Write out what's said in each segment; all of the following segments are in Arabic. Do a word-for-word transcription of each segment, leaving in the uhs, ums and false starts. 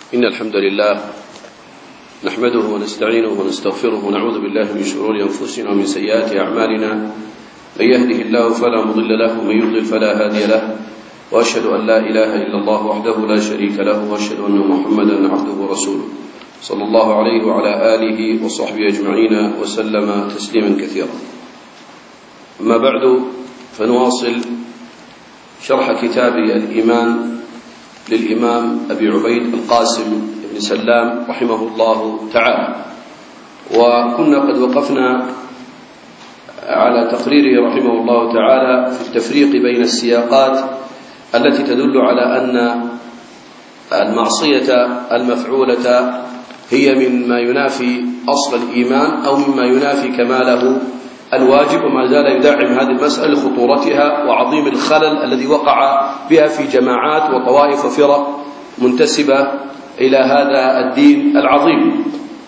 إن الحمد لله نحمده ونستعينه ونستغفره ونعوذ بالله من شرور أنفسنا ومن سيئات أعمالنا. من يهده الله فلا مضل له ومن يضلل فلا هادي له، وأشهد أن لا إله إلا الله وحده لا شريك له، وأشهد أن محمدا عبده ورسوله صلى الله عليه وعلى آله وصحبه أجمعين وسلم تسليما كثيرا. أما بعد، فنواصل شرح كتاب الإيمان للإمام أبي عبيد القاسم بن سلام رحمه الله تعالى، وكنا قد وقفنا على تقريره رحمه الله تعالى في التفريق بين السياقات التي تدل على أن المعصية المفعولة هي مما ينافي أصل الإيمان أو مما ينافي كماله الواجب، وما زال يدعم هذه المسألة لخطورتها وعظيم الخلل الذي وقع بها في جماعات وطوائف وفرق منتسبة إلى هذا الدين العظيم.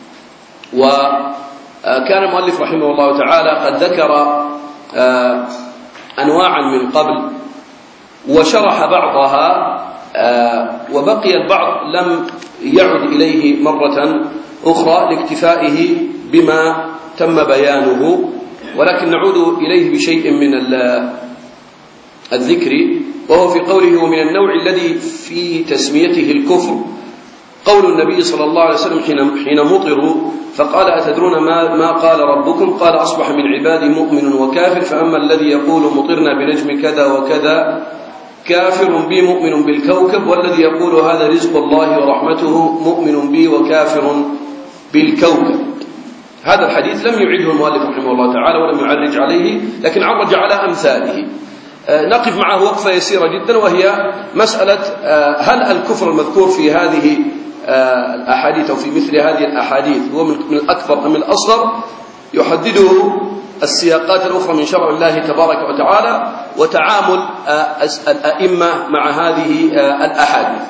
وكان المؤلف رحمه الله تعالى قد ذكر أنواعا من قبل وشرح بعضها، وبقي البعض لم يعد إليه مرة أخرى لاكتفائه بما تم بيانه، ولكن نعود إليه بشيء من الذكر، وهو في قوله: ومن النوع الذي في تسميته الكفر قول النبي صلى الله عليه وسلم حين مطروا فقال: أتدرون ما, ما قال ربكم؟ قال: أصبح من عبادي مؤمن وكافر، فأما الذي يقول مطرنا بنجم كذا وكذا كافر بي مؤمن بالكوكب، والذي يقول هذا رزق الله ورحمته مؤمن بي وكافر بالكوكب. هذا الحديث لم يعده المؤلف رحمه الله تعالى ولم يعرج عليه، لكن عرج على أمثاله. نقف معه وقفة يسيرة جدا، وهي مسألة هل الكفر المذكور في هذه الأحاديث أو في مثل هذه الأحاديث هو من الأكبر أم الأصغر؟ يحدده السياقات الأخرى من شرع الله تبارك وتعالى وتعامل الأئمة مع هذه الأحاديث.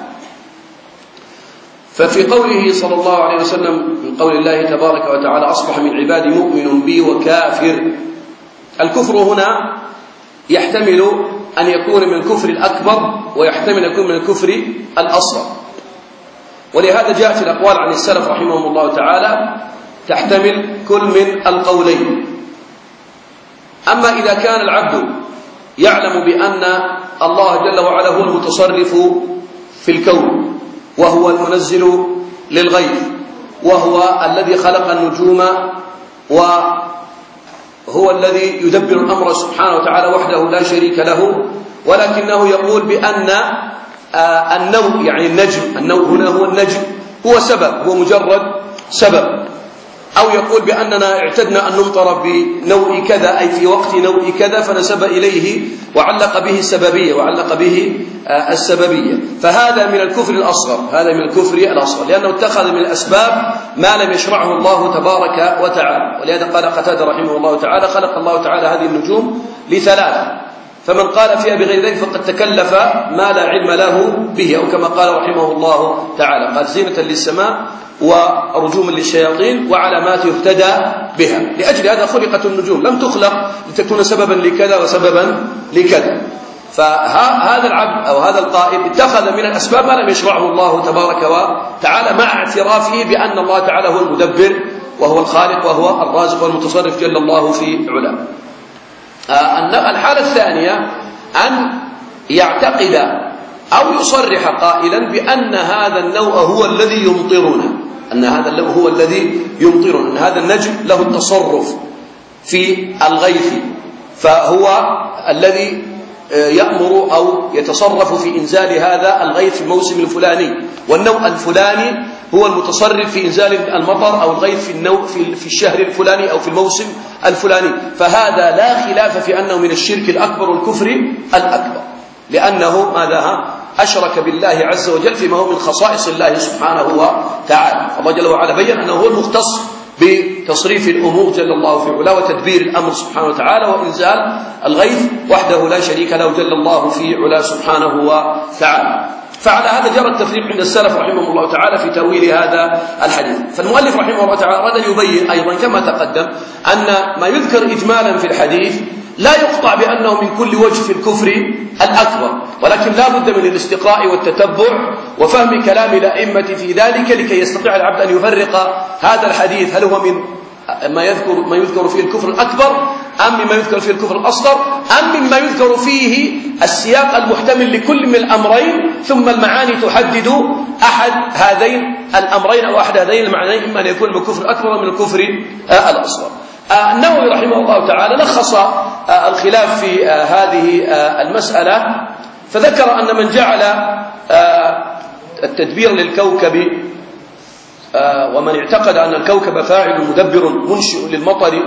ففي قوله صلى الله عليه وسلم من قول الله تبارك وتعالى: أصبح من عبادي مؤمن بي وكافر، الكفر هنا يحتمل أن يكون من الكفر الأكبر ويحتمل أن يكون من الكفر الأصغر، ولهذا جاءت الأقوال عن السلف رحمهم الله تعالى تحتمل كل من القولين. أما إذا كان العبد يعلم بأن الله جل وعلا هو المتصرف في الكون، وهو المنزل للغيث، وهو الذي خلق النجوم، وهو الذي يدبر الأمر سبحانه وتعالى وحده لا شريك له، ولكنه يقول بأن النوء يعني النجم، النوء هنا هو النجم، هو سبب، هو مجرد سبب. أو يقول بأننا اعتدنا أن نمطر بنوء كذا أي في وقت نوء كذا، فنسب إليه وعلق به السببية وعلق به السببية، فهذا من الكفر الأصغر، هذا من الكفر الأصغر، لأنه اتخذ من الأسباب ما لم يشرعه الله تبارك وتعالى. ولهذا قال قتادة رحمه الله تعالى: خلق الله تعالى هذه النجوم لثلاث، فمن قال فيها بغير ذلك فقد تكلف ما لا علم له به، أو كما قال رحمه الله تعالى: قال: زينة للسماء ورجوما للشياطين وعلامات يهتدى بها. لأجل هذا خلقت النجوم، لم تخلق لتكون سببا لكذا وسببا لكذا. فهذا العبد أو هذا القائل اتخذ من الأسباب ما لم يشرعه الله تبارك وتعالى، مع اعترافه بأن الله تعالى هو المدبر وهو الخالق وهو الرازق والمتصرف جل الله في علاه. الحالة الثانية أن يعتقد أو يصرح قائلا بأن هذا النوء هو الذي يمطرنا، أن هذا النوء هو الذي يمطرنا، أن هذا النجم له التصرف في الغيث، فهو الذي يأمر أو يتصرف في إنزال هذا الغيث في الموسم الفلاني، والنوء الفلاني هو المتصرف في إنزال المطر أو الغيث في النوء في الشهر الفلاني أو في الموسم الفلاني. فهذا لا خلاف في أنه من الشرك الأكبر والكفر الأكبر، لأنه ماذا؟ أشرك بالله عز وجل فيما هو من خصائص الله سبحانه وتعالى. الله جل وعلا بيّن أنه هو المختص بتصريف الأمور جل الله في علاه وتدبير الأمر سبحانه وتعالى وإنزال الغيث وحده لا شريك له جل الله في علاه سبحانه وتعالى. فعلى هذا جرى التفريق عند السلف رحمهم الله تعالى في تأويل هذا الحديث. فالمؤلف رحمه الله تعالى أراد أن يبين أيضا كما تقدم أن ما يذكر إجمالا في الحديث لا يقطع بأنه من كل وجه في الكفر الأكبر، ولكن لا بد من الاستقراء والتتبع وفهم كلام الأئمة في ذلك لكي يستطيع العبد أن يفرق هذا الحديث هل هو من ما يذكر ما يذكر فيه الكفر الأكبر أم مما يذكر فيه الكفر الأصغر أم مما يذكر فيه السياق المحتمل لكل من الأمرين، ثم المعاني تحدد أحد هذين الأمرين أو أحد هذين المعنيين، إما أن يكون من الكفر الأكبر أو من الكفر الأصغر. النووي رحمه الله تعالى لخص الخلاف في هذه المسألة، فذكر أن من جعل التدبير للكوكب ومن اعتقد أن الكوكب فاعل مدبر منشئ للمطر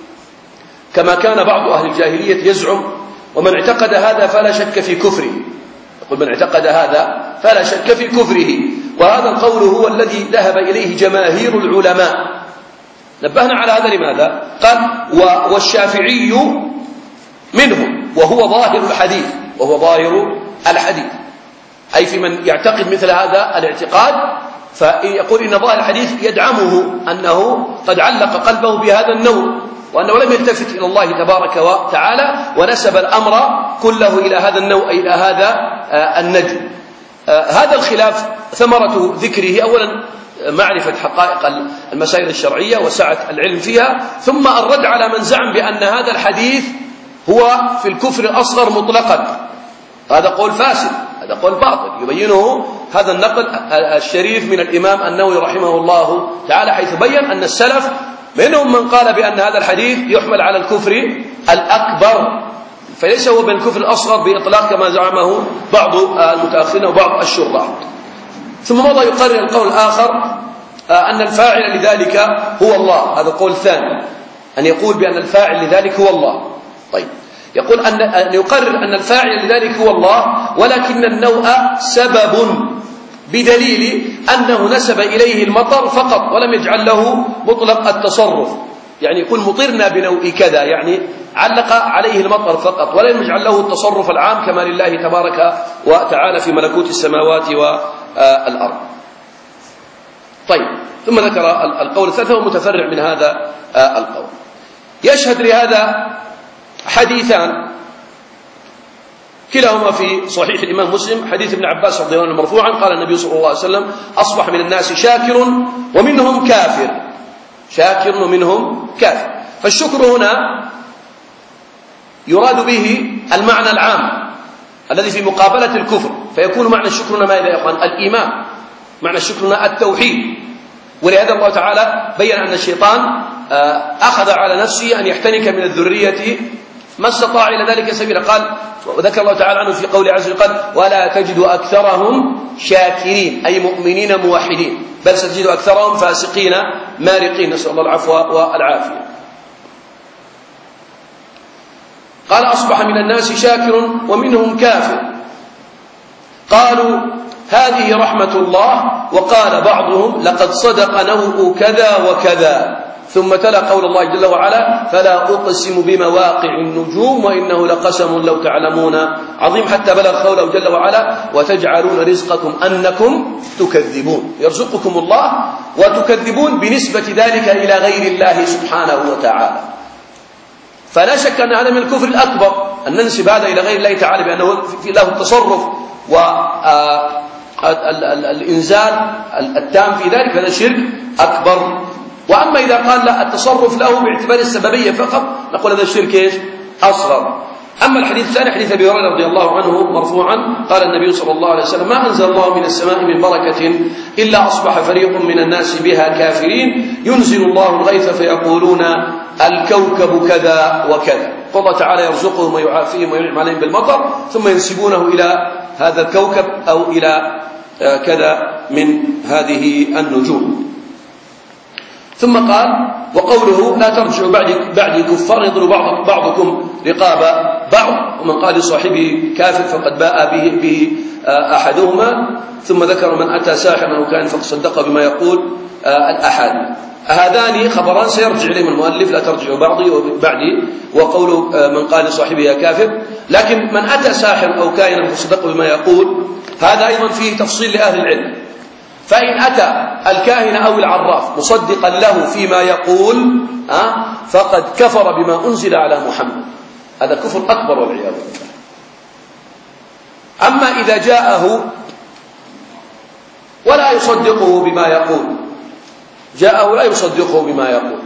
كما كان بعض أهل الجاهلية يزعم، ومن اعتقد هذا فلا شك في كفره. يقول من اعتقد هذا فلا شك في كفره، وهذا القول هو الذي ذهب إليه جماهير العلماء. نبهنا على هذا لماذا؟ قال والشافعي منهم وهو ظاهر الحديث، وهو ظاهر الحديث أي في من يعتقد مثل هذا الاعتقاد، فيقول إن ظاهر الحديث يدعمه أنه قد علق قلبه بهذا النوع، وأنه لم يلتفت إلى الله تبارك وتعالى ونسب الأمر كله إلى هذا النوع أي إلى هذا النجم. هذا الخلاف ثمرة ذكره أولا معرفة حقائق المسائل الشرعية وسعة العلم فيها، ثم الرد على من زعم بأن هذا الحديث هو في الكفر الأصغر مطلقا. هذا قول فاسد، هذا قول باطل يبينه هذا النقل الشريف من الإمام النووي رحمه الله تعالى، حيث بين أن السلف منهم من قال بأن هذا الحديث يحمل على الكفر الأكبر، فليس هو بالكفر الأصغر بإطلاق كما زعمه بعض المتأخرين وبعض الشراح. ثم مضى يقرر القول الآخر أن الفاعل لذلك هو الله، هذا قول ثاني، أن يقول بأن الفاعل لذلك هو الله. طيب، يقول أن أن يقرر أن الفاعل لذلك هو الله، ولكن النوء سبب بدليل أنه نسب إليه المطر فقط ولم يجعل له مطلق التصرف، يعني يقول مطرنا بنوء كذا، يعني علق عليه المطر فقط ولم يجعل له التصرف العام كما لله تبارك وتعالى في ملكوت السماوات والأرض. طيب، ثم ذكر القول الثالث ومتفرع من هذا القول. يشهد لهذا حديثان كلاهما في صحيح الإمام مسلم، حديث ابن عباس رضي الله عنه مرفوعا قال النبي صلى الله عليه وسلم أصبح من الناس شاكر ومنهم كافر، شاكر ومنهم كافر. فالشكر هنا يراد به المعنى العام الذي في مقابلة الكفر، فيكون معنى الشكر هنا ماذا يا أخوان؟ الإيمان. معنى الشكر هنا التوحيد. ولهذا الله تعالى بين أن الشيطان أخذ على نفسه أن يحتنك من الذرية ما استطاع إلى ذلك سبيلا. قال وذكر الله تعالى عنه في قول عز وجل قال ولا تجد أكثرهم شاكرين أي مؤمنين موحدين، بل ستجد أكثرهم فاسقين مارقين، نسأل الله العفو والعافية. قال أصبح من الناس شاكر ومنهم كافر. قالوا هذه رحمة الله، وقال بعضهم لقد صدق نوء كذا وكذا، ثم تلا قول الله جل وعلا فلا أقسم بمواقع النجوم وإنه لقسم لو تعلمون عظيم، حتى بلغ قوله جل وعلا وتجعلون رزقكم أنكم تكذبون، يرزقكم الله وتكذبون بنسبة ذلك إلى غير الله سبحانه وتعالى. فلا شك أن هذا من الكفر الأكبر أن ننسب هذا إلى غير الله تعالى بأنه له التصرف والإنزال التام في ذلك، هذا شرك أكبر. وأما إذا قال لا التصرف له باعتبار السببية فقط نقول هذا الشرك إيش؟ أصغر. أما الحديث الثاني حديث أبي هريرة رضي الله عنه مرفوعا قال النبي صلى الله عليه وسلم ما أنزل الله من السماء من بركة إلا أصبح فريق من الناس بها كافرين، ينزل الله الغيث فيقولون الكوكب كذا وكذا، فالله تعالى يرزقهم ويعافيهم وينعم عليهم بالمطر، ثم ينسبونه إلى هذا الكوكب أو إلى كذا من هذه النجوم. ثم قال وقوله لا ترجعوا بعدي, بعدي كفار يضرب بعض بعضكم رقاب بعض، ومن قال لصاحبه كافر فقد باء به, به أحدهما. ثم ذكر من أتى ساحرا أو كان فقد صدق بما يقول الأحد. هذان خبران سيرجع إليهم المؤلف لا ترجعوا بعضي وبعدي، وقوله من قال لصاحبه كافر. لكن من أتى ساحر أو كائنا فصدق بما يقول هذا أيضا فيه تفصيل لأهل العلم. فإن أتى الكاهن أو العراف مصدقا له فيما يقول أه فقد كفر بما أنزل على محمد، هذا كفر أكبر والعياذ بالله. أما إذا جاءه ولا يصدقه بما يقول، جاءه لا يصدقه بما يقول،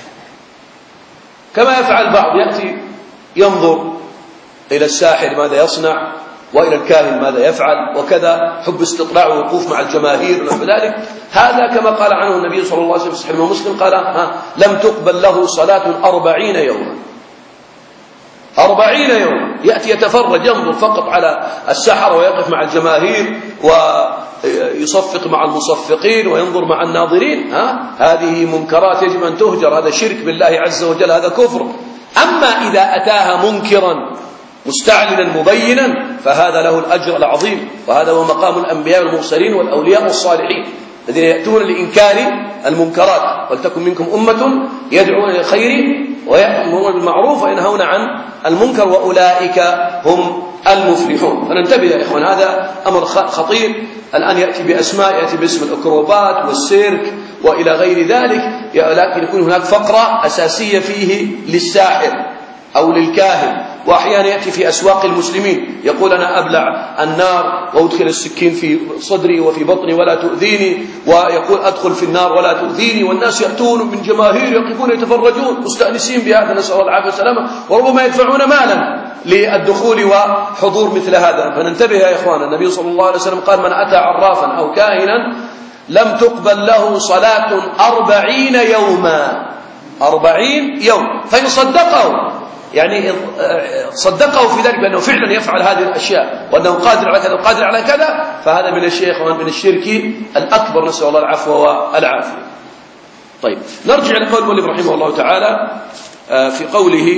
كما يفعل بعض، يأتي ينظر إلى الساحر ماذا يصنع وإلى الكاهن ماذا يفعل وكذا، حب استطلاع ووقوف مع الجماهير ونحو ذلك. هذا كما قال عنه النبي صلى الله عليه وسلم في صحيح مسلم، قال ها لم تقبل له صلاة أربعين يوما، أربعين يوما يأتي يتفرج ينظر فقط على السحرة ويقف مع الجماهير ويصفق مع المصفقين وينظر مع الناظرين، ها هذه منكرات يجب أن تهجر، هذا شرك بالله عز وجل، هذا كفر. أما إذا أتاها منكرا مستعلنا مبينا فهذا له الأجر العظيم، وهذا هو مقام الأنبياء والمرسلين والأولياء والصالحين الذين يأتون لإنكار المنكرات. ولتكن منكم أمة يدعون إلى الخير ويأمرون بالمعروف وينهون عن المنكر وأولئك هم المفلحون. فننتبه يا إخوان، هذا أمر خطير. الآن يأتي بأسماء، يأتي باسم الأكروبات والسيرك وإلى غير ذلك، لكن يكون هناك فقرة أساسية فيه للساحر أو للكاهن. وأحيانا يأتي في أسواق المسلمين يقول أنا أبلع النار وأدخل السكين في صدري وفي بطني ولا تؤذيني، ويقول أدخل في النار ولا تؤذيني، والناس يأتون من جماهير يقفون يتفرجون مستأنسين بهذا، نسأل الله العافية والسلامة، وربما يدفعون مالا للدخول وحضور مثل هذا. فننتبه يا إخوان، النبي صلى الله عليه وسلم قال من أتى عرافا أو كاهنا لم تقبل له صلاة أربعين يوما، أربعين يوم. فإن صدقه، يعني صدقه في ذلك بأنه فعلا يفعل هذه الأشياء وأنه قادر على كذا وقادر على كذا، فهذا من الشيخ ومن الشرك الأكبر، نسأل الله العفو والعافية. طيب، نرجع لقول المؤلف رحمه الله تعالى في قوله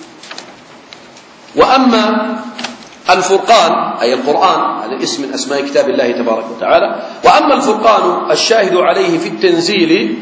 وأما الفرقان، أي القرآن، هذا اسم من أسماء كتاب الله تبارك وتعالى. وأما الفرقان الشاهد عليه في التنزيل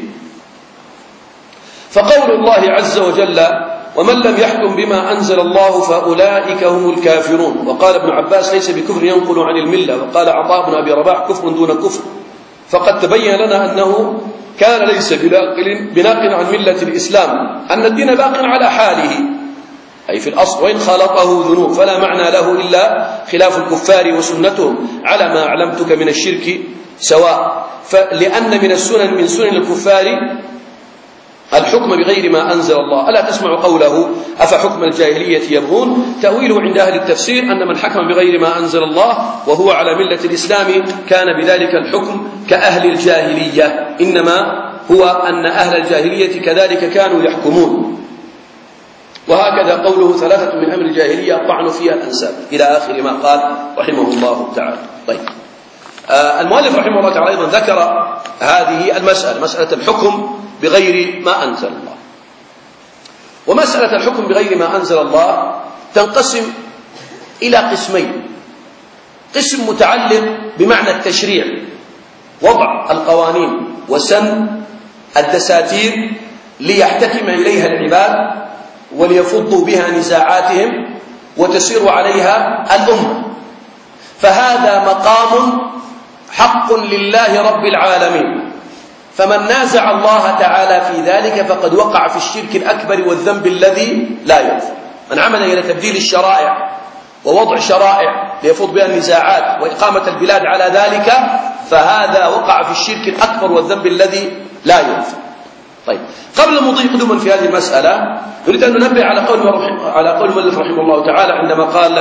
فقول الله عز وجل ومن لم يحكم بما أنزل الله فأولئك هم الكافرون. وقال ابن عباس ليس بكفر ينقل عن الملة. وقال عطاء بن أبي رباح كفر دون كفر. فقد تبين لنا أنه كان ليس بناقل عن ملة الإسلام، أن الدين باق على حاله أي في الأصل، وإن خالطه ذنوب فلا معنى له إلا خلاف الكفار وسنتهم على ما علمتك من الشرك سواء. لأن من السنن من سنن الكفار الحكم بغير ما أنزل الله. ألا تسمع قوله أفحكم الجاهلية يبغون؟ تأويله عند أهل التفسير أن من حكم بغير ما أنزل الله وهو على ملة الإسلام كان بذلك الحكم كأهل الجاهلية، إنما هو أن أهل الجاهلية كذلك كانوا يحكمون. وهكذا قوله ثلاثة من أمر الجاهلية الطعن فيها الأنساب إلى آخر ما قال رحمه الله تعالى. طيب، آه المؤلف رحمه الله تعالى أيضا ذكر هذه المسألة، مسألة الحكم بغير ما أنزل الله. ومسألة الحكم بغير ما أنزل الله تنقسم إلى قسمين: قسم متعلق بمعنى التشريع، وضع القوانين وسن الدساتير ليحتكم إليها العباد وليفضوا بها نزاعاتهم وتسير عليها الأمة، فهذا مقام حق لله رب العالمين. فمن نازع الله تعالى في ذلك فقد وقع في الشرك الأكبر والذنب الذي لا يغفر. من عمل إلى تبديل الشرائع ووضع شرائع ليفض بها النزاعات وإقامة البلاد على ذلك فهذا وقع في الشرك الأكبر والذنب الذي لا يغفر. طيب، قبل المضي قدما في هذه المسألة نريد أن ننبه على قول على قول المؤلف رحمه الله تعالى عندما قال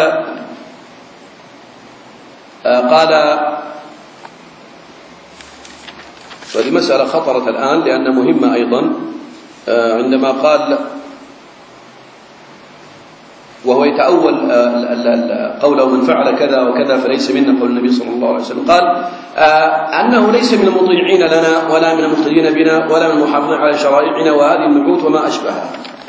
قال وهذه مسألة خطرت الآن لأنها مهمة أيضا، عندما قال وهو يتأول قوله من فعل كذا وكذا فليس منا، قول النبي صلى الله عليه وسلم، قال أنه ليس من المطيعين لنا ولا من المقتدين بنا ولا من المحافظين على شرائعنا وهذه النعوت وما أشبهها.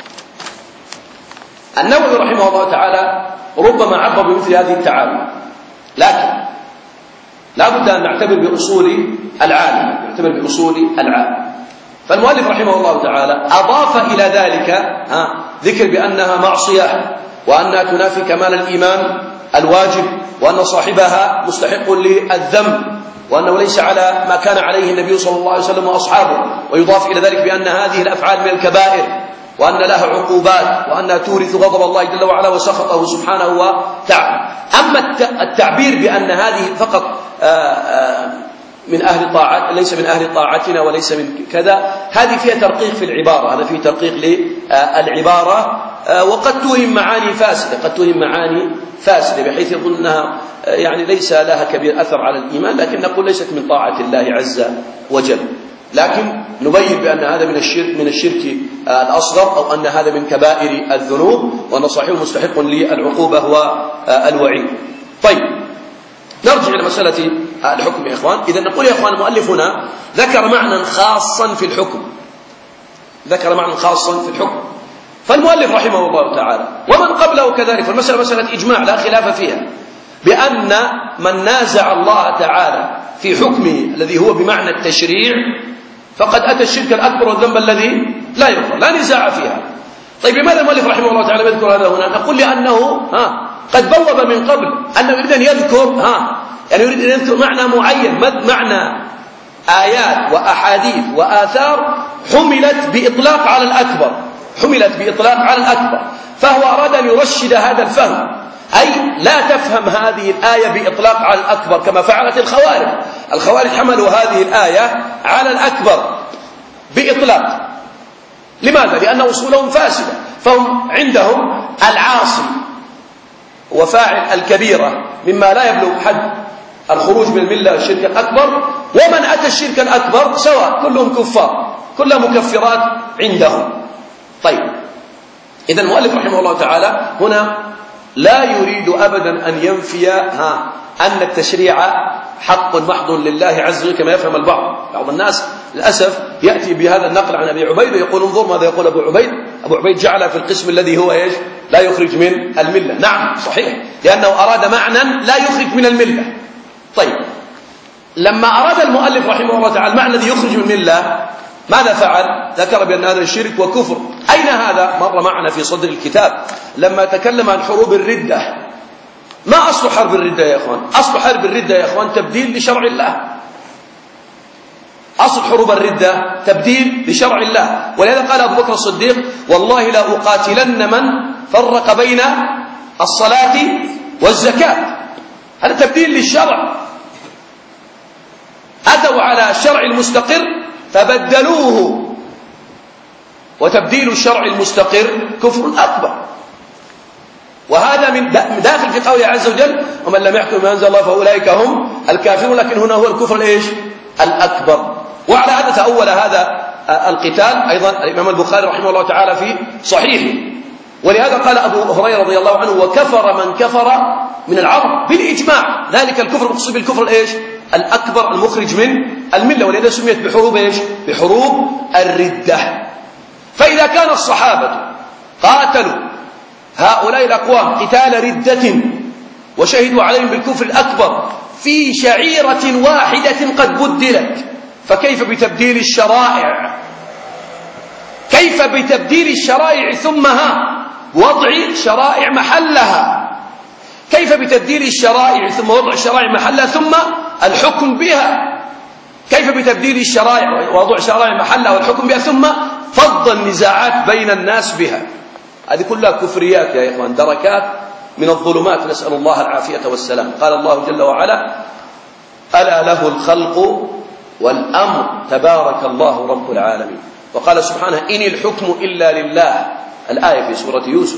النووي رحمه الله تعالى ربما عبر بمثل هذه التعابير، لكن لا بد أن نعتبر بأصول العالم، نعتبر بأصول العالم. فالمؤلف رحمه الله تعالى أضاف إلى ذلك ها ذكر بأنها معصية وأنها تنافي كمال الإيمان الواجب وأن صاحبها مستحق للذنب وأنه ليس على ما كان عليه النبي صلى الله عليه وسلم وأصحابه، ويضاف إلى ذلك بأن هذه الأفعال من الكبائر وأن لها عقوبات وأنها تورث غضب الله جل وعلا وسخطه سبحانه وتعالى. أما التعبير بأن هذه فقط من أهل طاعة ليس من أهل طاعتنا وليس من كذا، هذه فيها ترقيق في العبارة، هذا فيه ترقيق للعبارة، وقد توهم معاني فاسدة، قد توهم معاني فاسدة بحيث يظن أنها يعني ليس لها كبير أثر على الإيمان، لكن نقول ليست من طاعة الله عز وجل، لكن نبين بأن هذا من الشرك من الشرك الأصغر، أو أن هذا من كبائر الذنوب، وأن صاحبه مستحق للعقوبة والوعيد. طيب نرجع إلى مسألة الحكم يا إخوان. إذا نقول يا إخوان المؤلف هنا ذكر معنى خاصا في الحكم، ذكر معنى خاصا في الحكم، فالمؤلف رحمه الله تعالى ومن قبله كذلك، فالمسألة مسألة إجماع لا خلاف فيها، بأن من نازع الله تعالى في حكمه الذي هو بمعنى التشريع فقد أتى الشرك الأكبر والذنب الذي لا يغفر، لا نزاع فيها. طيب لماذا المؤلف رحمه الله تعالى يذكر هذا هنا؟ نقول لأنه ها قد بوب من قبل أنه يريد أن يذكر ها يعني يريد أن يذكر معنى معين، معنى آيات وأحاديث وآثار حملت بإطلاق على الأكبر، حملت بإطلاق على الأكبر، فهو أراد أن يرشد هذا الفهم، أي لا تفهم هذه الآية بإطلاق على الأكبر كما فعلت الخوارج. الخوارج حملوا هذه الآية على الأكبر بإطلاق. لماذا؟ لأن أصولهم فاسدة، فهم عندهم العاصي وفاعل الكبيرة مما لا يبلغ حد الخروج من الملة الشرك الأكبر، ومن أتى الشرك الأكبر سواء، كلهم كفار، كلها مكفرات عندهم. طيب إذا المؤلف رحمه الله تعالى هنا لا يريد أبدا أن ينفي ها أن التشريع حق محض لله عز وجل كما يفهم البعض. بعض الناس للأسف يأتي بهذا النقل عن أبي عبيد ويقول انظر ماذا يقول أبو عبيد. أبو عبيد جعل في القسم الذي هو إيش لا يخرج من الملة. نعم صحيح، لأنه أراد معنى لا يخرج من الملة. طيب لما أراد المؤلف رحمه الله تعالى المعنى الذي يخرج من الملة ماذا فعل؟ ذكر بأن هذا الشرك وكفر. أين هذا؟ مر معنا في صدر الكتاب لما تكلم عن حروب الردة. ما أصل حرب الردة يا أخوان؟ أصل حرب الردة يا أخوان تبديل لشرع الله. أصل حروب الردة تبديل لشرع الله، ولهذا قال أبو بكر الصديق والله لا أقاتلن من فرق بين الصلاة والزكاة. هذا تبديل للشرع، أتوا على الشرع المستقر فبدلوه، وتبديل الشرع المستقر كفر أكبر. وهذا من داخل في قوله عز وجل ومن لم يحكم بما أنزل الله فأولئك هم الكافرون، لكن هنا هو الكفر الإيش الأكبر. وعلى هذا تأول هذا القتال أيضا الإمام البخاري رحمه الله تعالى في صحيحه. ولهذا قال أبو هريرة رضي الله عنه وكفر من كفر من العرب بالإجماع، ذلك الكفر مقصود بالكفر الإيش الأكبر المخرج من الملة، ولهذا سميت بحروب إيش بحروب الردة. فإذا كان الصحابة قاتلوا هؤلاء الأقوام قتال ردة وشهدوا عليهم بالكفر الأكبر في شعيرة واحدة قد بدلت، فكيف بتبديل الشرائع؟ كيف بتبديل الشرائع ثم ها وضع شرائع محلها؟ كيف بتبديل الشرائع ثم وضع الشرائع محلها ثم الحكم بها؟ كيف بتبديل الشرائع ووضع شرائع محلها والحكم بها ثم فض النزاعات بين الناس بها؟ هذه كلها كفريات يا إخوان، دركات من الظلمات، نسأل الله العافية والسلام. قال الله جل وعلا ألا له الخلق والأمر تبارك الله رب العالمين. وقال سبحانه إن الحكم إلا لله، الآية في سورة يوسف.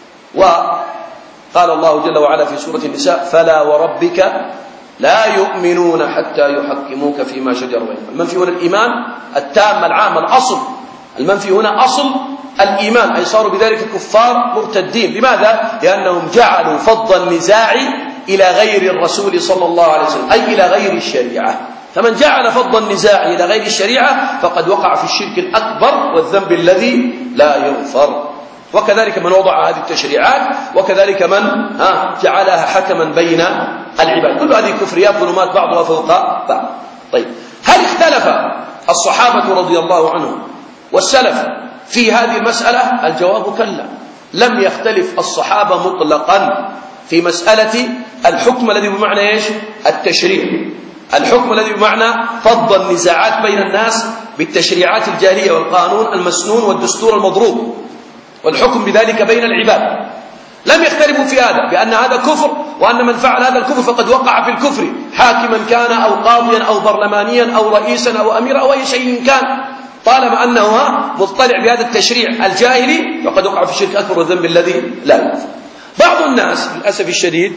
وقال الله جل وعلا في سورة النساء فلا وربك لا يؤمنون حتى يحكموك فيما شجر بينهم. المنفي هنا الإيمان التام العام الأصل، المنفي هنا أصل الإيمان، أي صاروا بذلك كفار مرتدين. لماذا؟ لأنهم جعلوا فض النزاع إلى غير الرسول صلى الله عليه وسلم، أي إلى غير الشريعة. فمن جعل فض النزاع إلى غير الشريعة فقد وقع في الشرك الأكبر والذنب الذي لا يغفر. وكذلك من وضع هذه التشريعات، وكذلك من ها جعلها حكما بين العباد. كل هذه كفريات ظلمات بعضها فوق بعض. طيب هل اختلف الصحابة رضي الله عنهم والسلف في هذه المسألة؟ الجواب كلا، لم يختلف الصحابة مطلقا في مسألة الحكم الذي بمعنى إيش التشريع، الحكم الذي بمعنى فض النزاعات بين الناس بالتشريعات الجاهلية والقانون المسنون والدستور المضروب والحكم بذلك بين العباد. لم يختلفوا في هذا بأن هذا كفر، وأن من فعل هذا الكفر فقد وقع في الكفر، حاكما كان أو قاضيا أو برلمانيا أو رئيسا أو أميرا أو أي شيء كان، طالما أنه مطلع بهذا التشريع الجاهلي فقد وقع في الشرك أكبر والذنب الذي لا يغفر. بعض الناس للأسف الشديد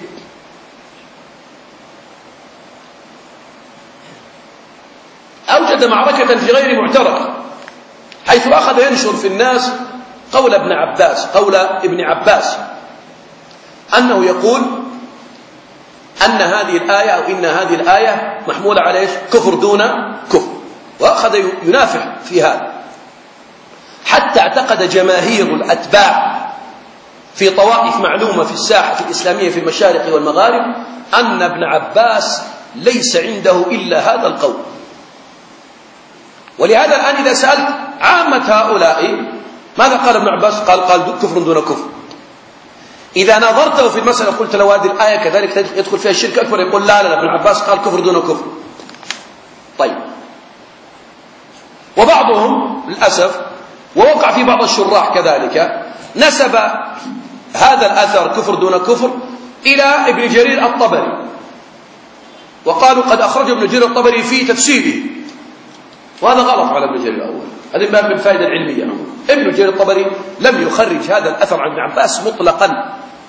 أوجد معركة في غير معترك، حيث أخذ ينشر في الناس قول ابن عباس قول ابن عباس أنه يقول أن هذه الآية أو إن هذه الآية محمولة على إيش؟ كفر دون كفر، وأخذ ينافح في هذا، حتى اعتقد جماهير الأتباع في طوائف معلومة في الساحة الإسلامية في المشارق والمغارب أن ابن عباس ليس عنده إلا هذا القول. ولهذا الآن إذا سألت عامة هؤلاء ماذا قال ابن عباس؟ قال قال كفر دون كفر. إذا نظرته في المسألة قلت له هذه الآية كذلك يدخل فيها الشرك أكبر، يقول لا لا ابن عباس قال كفر دون كفر. طيب، وبعضهم للأسف ووقع في بعض الشراح كذلك نسب هذا الأثر كفر دون كفر إلى ابن جرير الطبري، وقالوا قد أخرج ابن جرير الطبري في تفسيره، وهذا غلط على ابن جرير الأول. هذا باب من الفائدة العلمية. ابن جرير الطبري لم يخرج هذا الأثر عن ابن عباس مطلقا،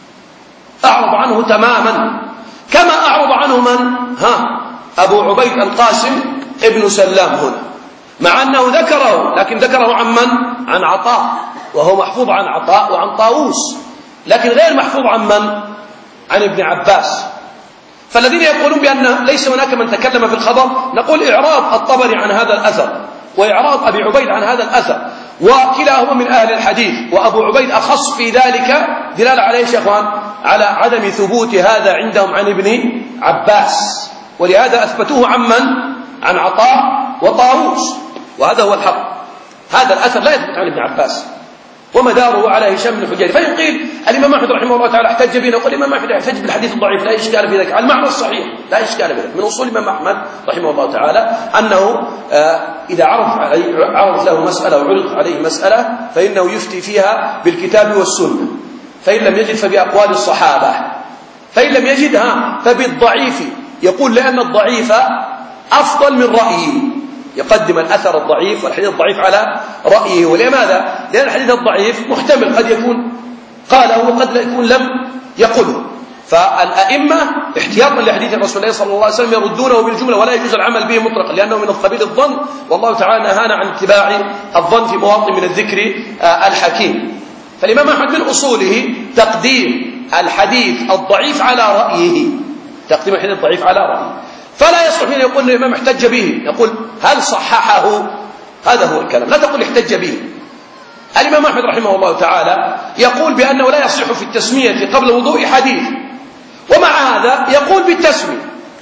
أعرض عنه تماما، كما أعرض عنه من؟ ها أبو عبيد القاسم ابن سلام هنا، مع أنه ذكره، لكن ذكره عن من؟ عن عطاء، وهو محفوظ عن عطاء وعن طاووس، لكن غير محفوظ عن من؟ عن ابن عباس. فالذين يقولون بأن ليس هناك من تكلم في الخبر، نقول إعراض الطبري عن هذا الأثر وإعراض أبي عبيد عن هذا الأثر، وكلاهما من أهل الحديث، وأبو عبيد أخص في ذلك دلالة عليه شيخوان على عدم ثبوت هذا عندهم عن ابن عباس، ولهذا أثبتوه عن من؟ عن عطاء وطاووس، وهذا هو الحق. هذا الأثر لا يثبت عن ابن عباس، ومداره على هشام بن حجاج. فإن قيل الإمام أحمد رحمه الله تعالى احتج به، نقول الإمام أحمد يحتج بالحديث الضعيف، لا إشكال في ذلك، على المعنى الصحيح لا إشكال في ذلك. من أصول الإمام أحمد رحمه الله تعالى أنه إذا عرض عرض له مسألة وعرض عليه مسألة فإنه يفتي فيها بالكتاب والسنة، فإن لم يجد فبأقوال الصحابة، فإن لم يجدها فبالضعيف، يقول لأن الضعيف أفضل من رأيه، يقدم الأثر الضعيف والحديث الضعيف على رأيه. ولماذا؟ لأن الحديث الضعيف محتمل قد يكون قاله وقد لا يكون لم يقله، فالأئمة احتياطا لحديث رسول الله صلى الله عليه وسلم يردونه بالجملة، ولا يجوز العمل به مطلقا، لأنه من قبيل الظن، والله تعالى نهانا عن اتباع الظن في مواطن من الذكر الحكيم. فالإمام أحمد من أصوله تقديم الحديث الضعيف على رأيه، تقديم الحديث الضعيف على رأيه، فلا يصح أن يقول الإمام احتج به، يقول هل صححه؟ هذا هو الكلام، لا تقول احتج به. الإمام أحمد رحمه الله تعالى يقول بأنه لا يصح في التسمية قبل وضوء حديث، ومع هذا يقول بالتسمية.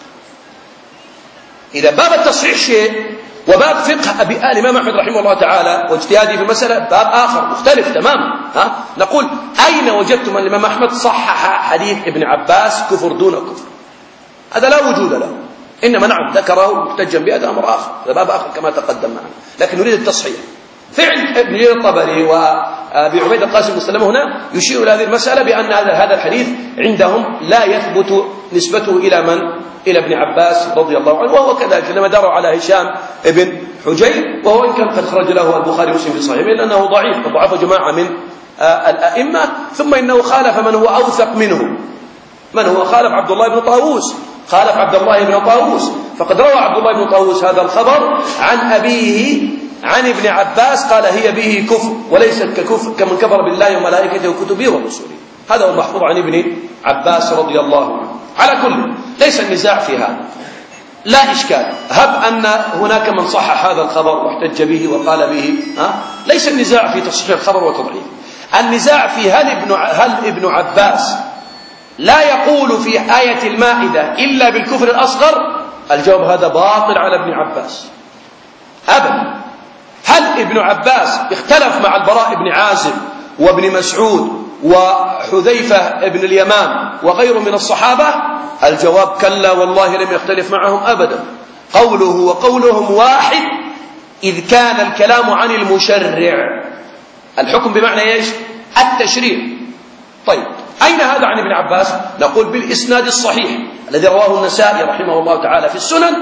إذا باب التصحيح شيء، وباب فقه الإمام أحمد رحمه الله تعالى واجتهاده في المسألة باب آخر مختلف تماما. ها؟ نقول أين وجدتم أن الإمام أحمد صحح حديث ابن عباس كفر دون كفر؟ هذا لا وجود له، إنما نعم ذكره محتجا بهذا أمر آخر، هذا باب آخر كما تقدم معنا، لكن نريد التصحيح. فعل ابن جرير الطبري وابي عبيد القاسم المسلم هنا يشير إلى هذه المسألة بأن هذا هذا الحديث عندهم لا يثبت نسبته إلى من؟ إلى ابن عباس رضي الله عنه، وهو كذلك لما داروا على هشام ابن حجير، وهو إن كان قد خرج له البخاري ومسلم في صحيحه إلا أنه ضعيف، وضعفه جماعة من الأئمة، ثم إنه خالف من هو أوثق منه. من هو؟ خالف عبد الله بن طاووس، خالف عبد الله بن طاووس، فقد روى عبد الله بن طاووس هذا الخبر عن أبيه عن ابن عباس قال هي به كفر وليست ككفر كمن كفر بالله وملائكته وكتبه ورسله. هذا هو المحفوظ عن ابن عباس رضي الله عنه. على كل ليس النزاع في هذا، لا إشكال. هب أن هناك من صحح هذا الخبر واحتج به وقال به، ها؟ ليس النزاع في تصحيح الخبر وتضعيفه، النزاع في هل ابن هل ابن عباس لا يقول في آية المائدة إلا بالكفر الأصغر؟ الجواب هذا باطل على ابن عباس أبدا. هل ابن عباس اختلف مع البراء بن عازب وابن مسعود وحذيفة بن اليمان وغيره من الصحابة؟ الجواب كلا والله لم يختلف معهم أبدا، قوله وقولهم واحد إذ كان الكلام عن المشرع. الحكم بمعنى إيش؟ التشريع. طيب أين هذا عن ابن عباس؟ نقول بالإسناد الصحيح الذي رواه النسائي رحمه الله تعالى في السنن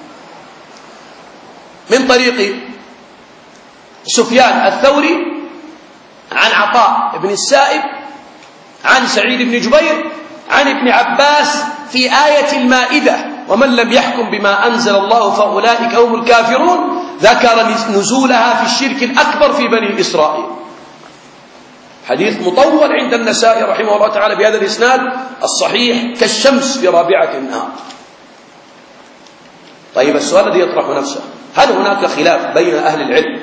من طريق سفيان الثوري عن عطاء بن السائب عن سعيد بن جبير عن ابن عباس في آية المائدة: ومن لم يحكم بما أنزل الله فأولئك هم الكافرون، ذكر نزولها في الشرك الأكبر في بني إسرائيل. حديث مطول عند النسائي رحمه الله تعالى بهذا الإسناد الصحيح كالشمس في رابعة النهار. طيب السؤال الذي يطرح نفسه: هل هناك خلاف بين أهل العلم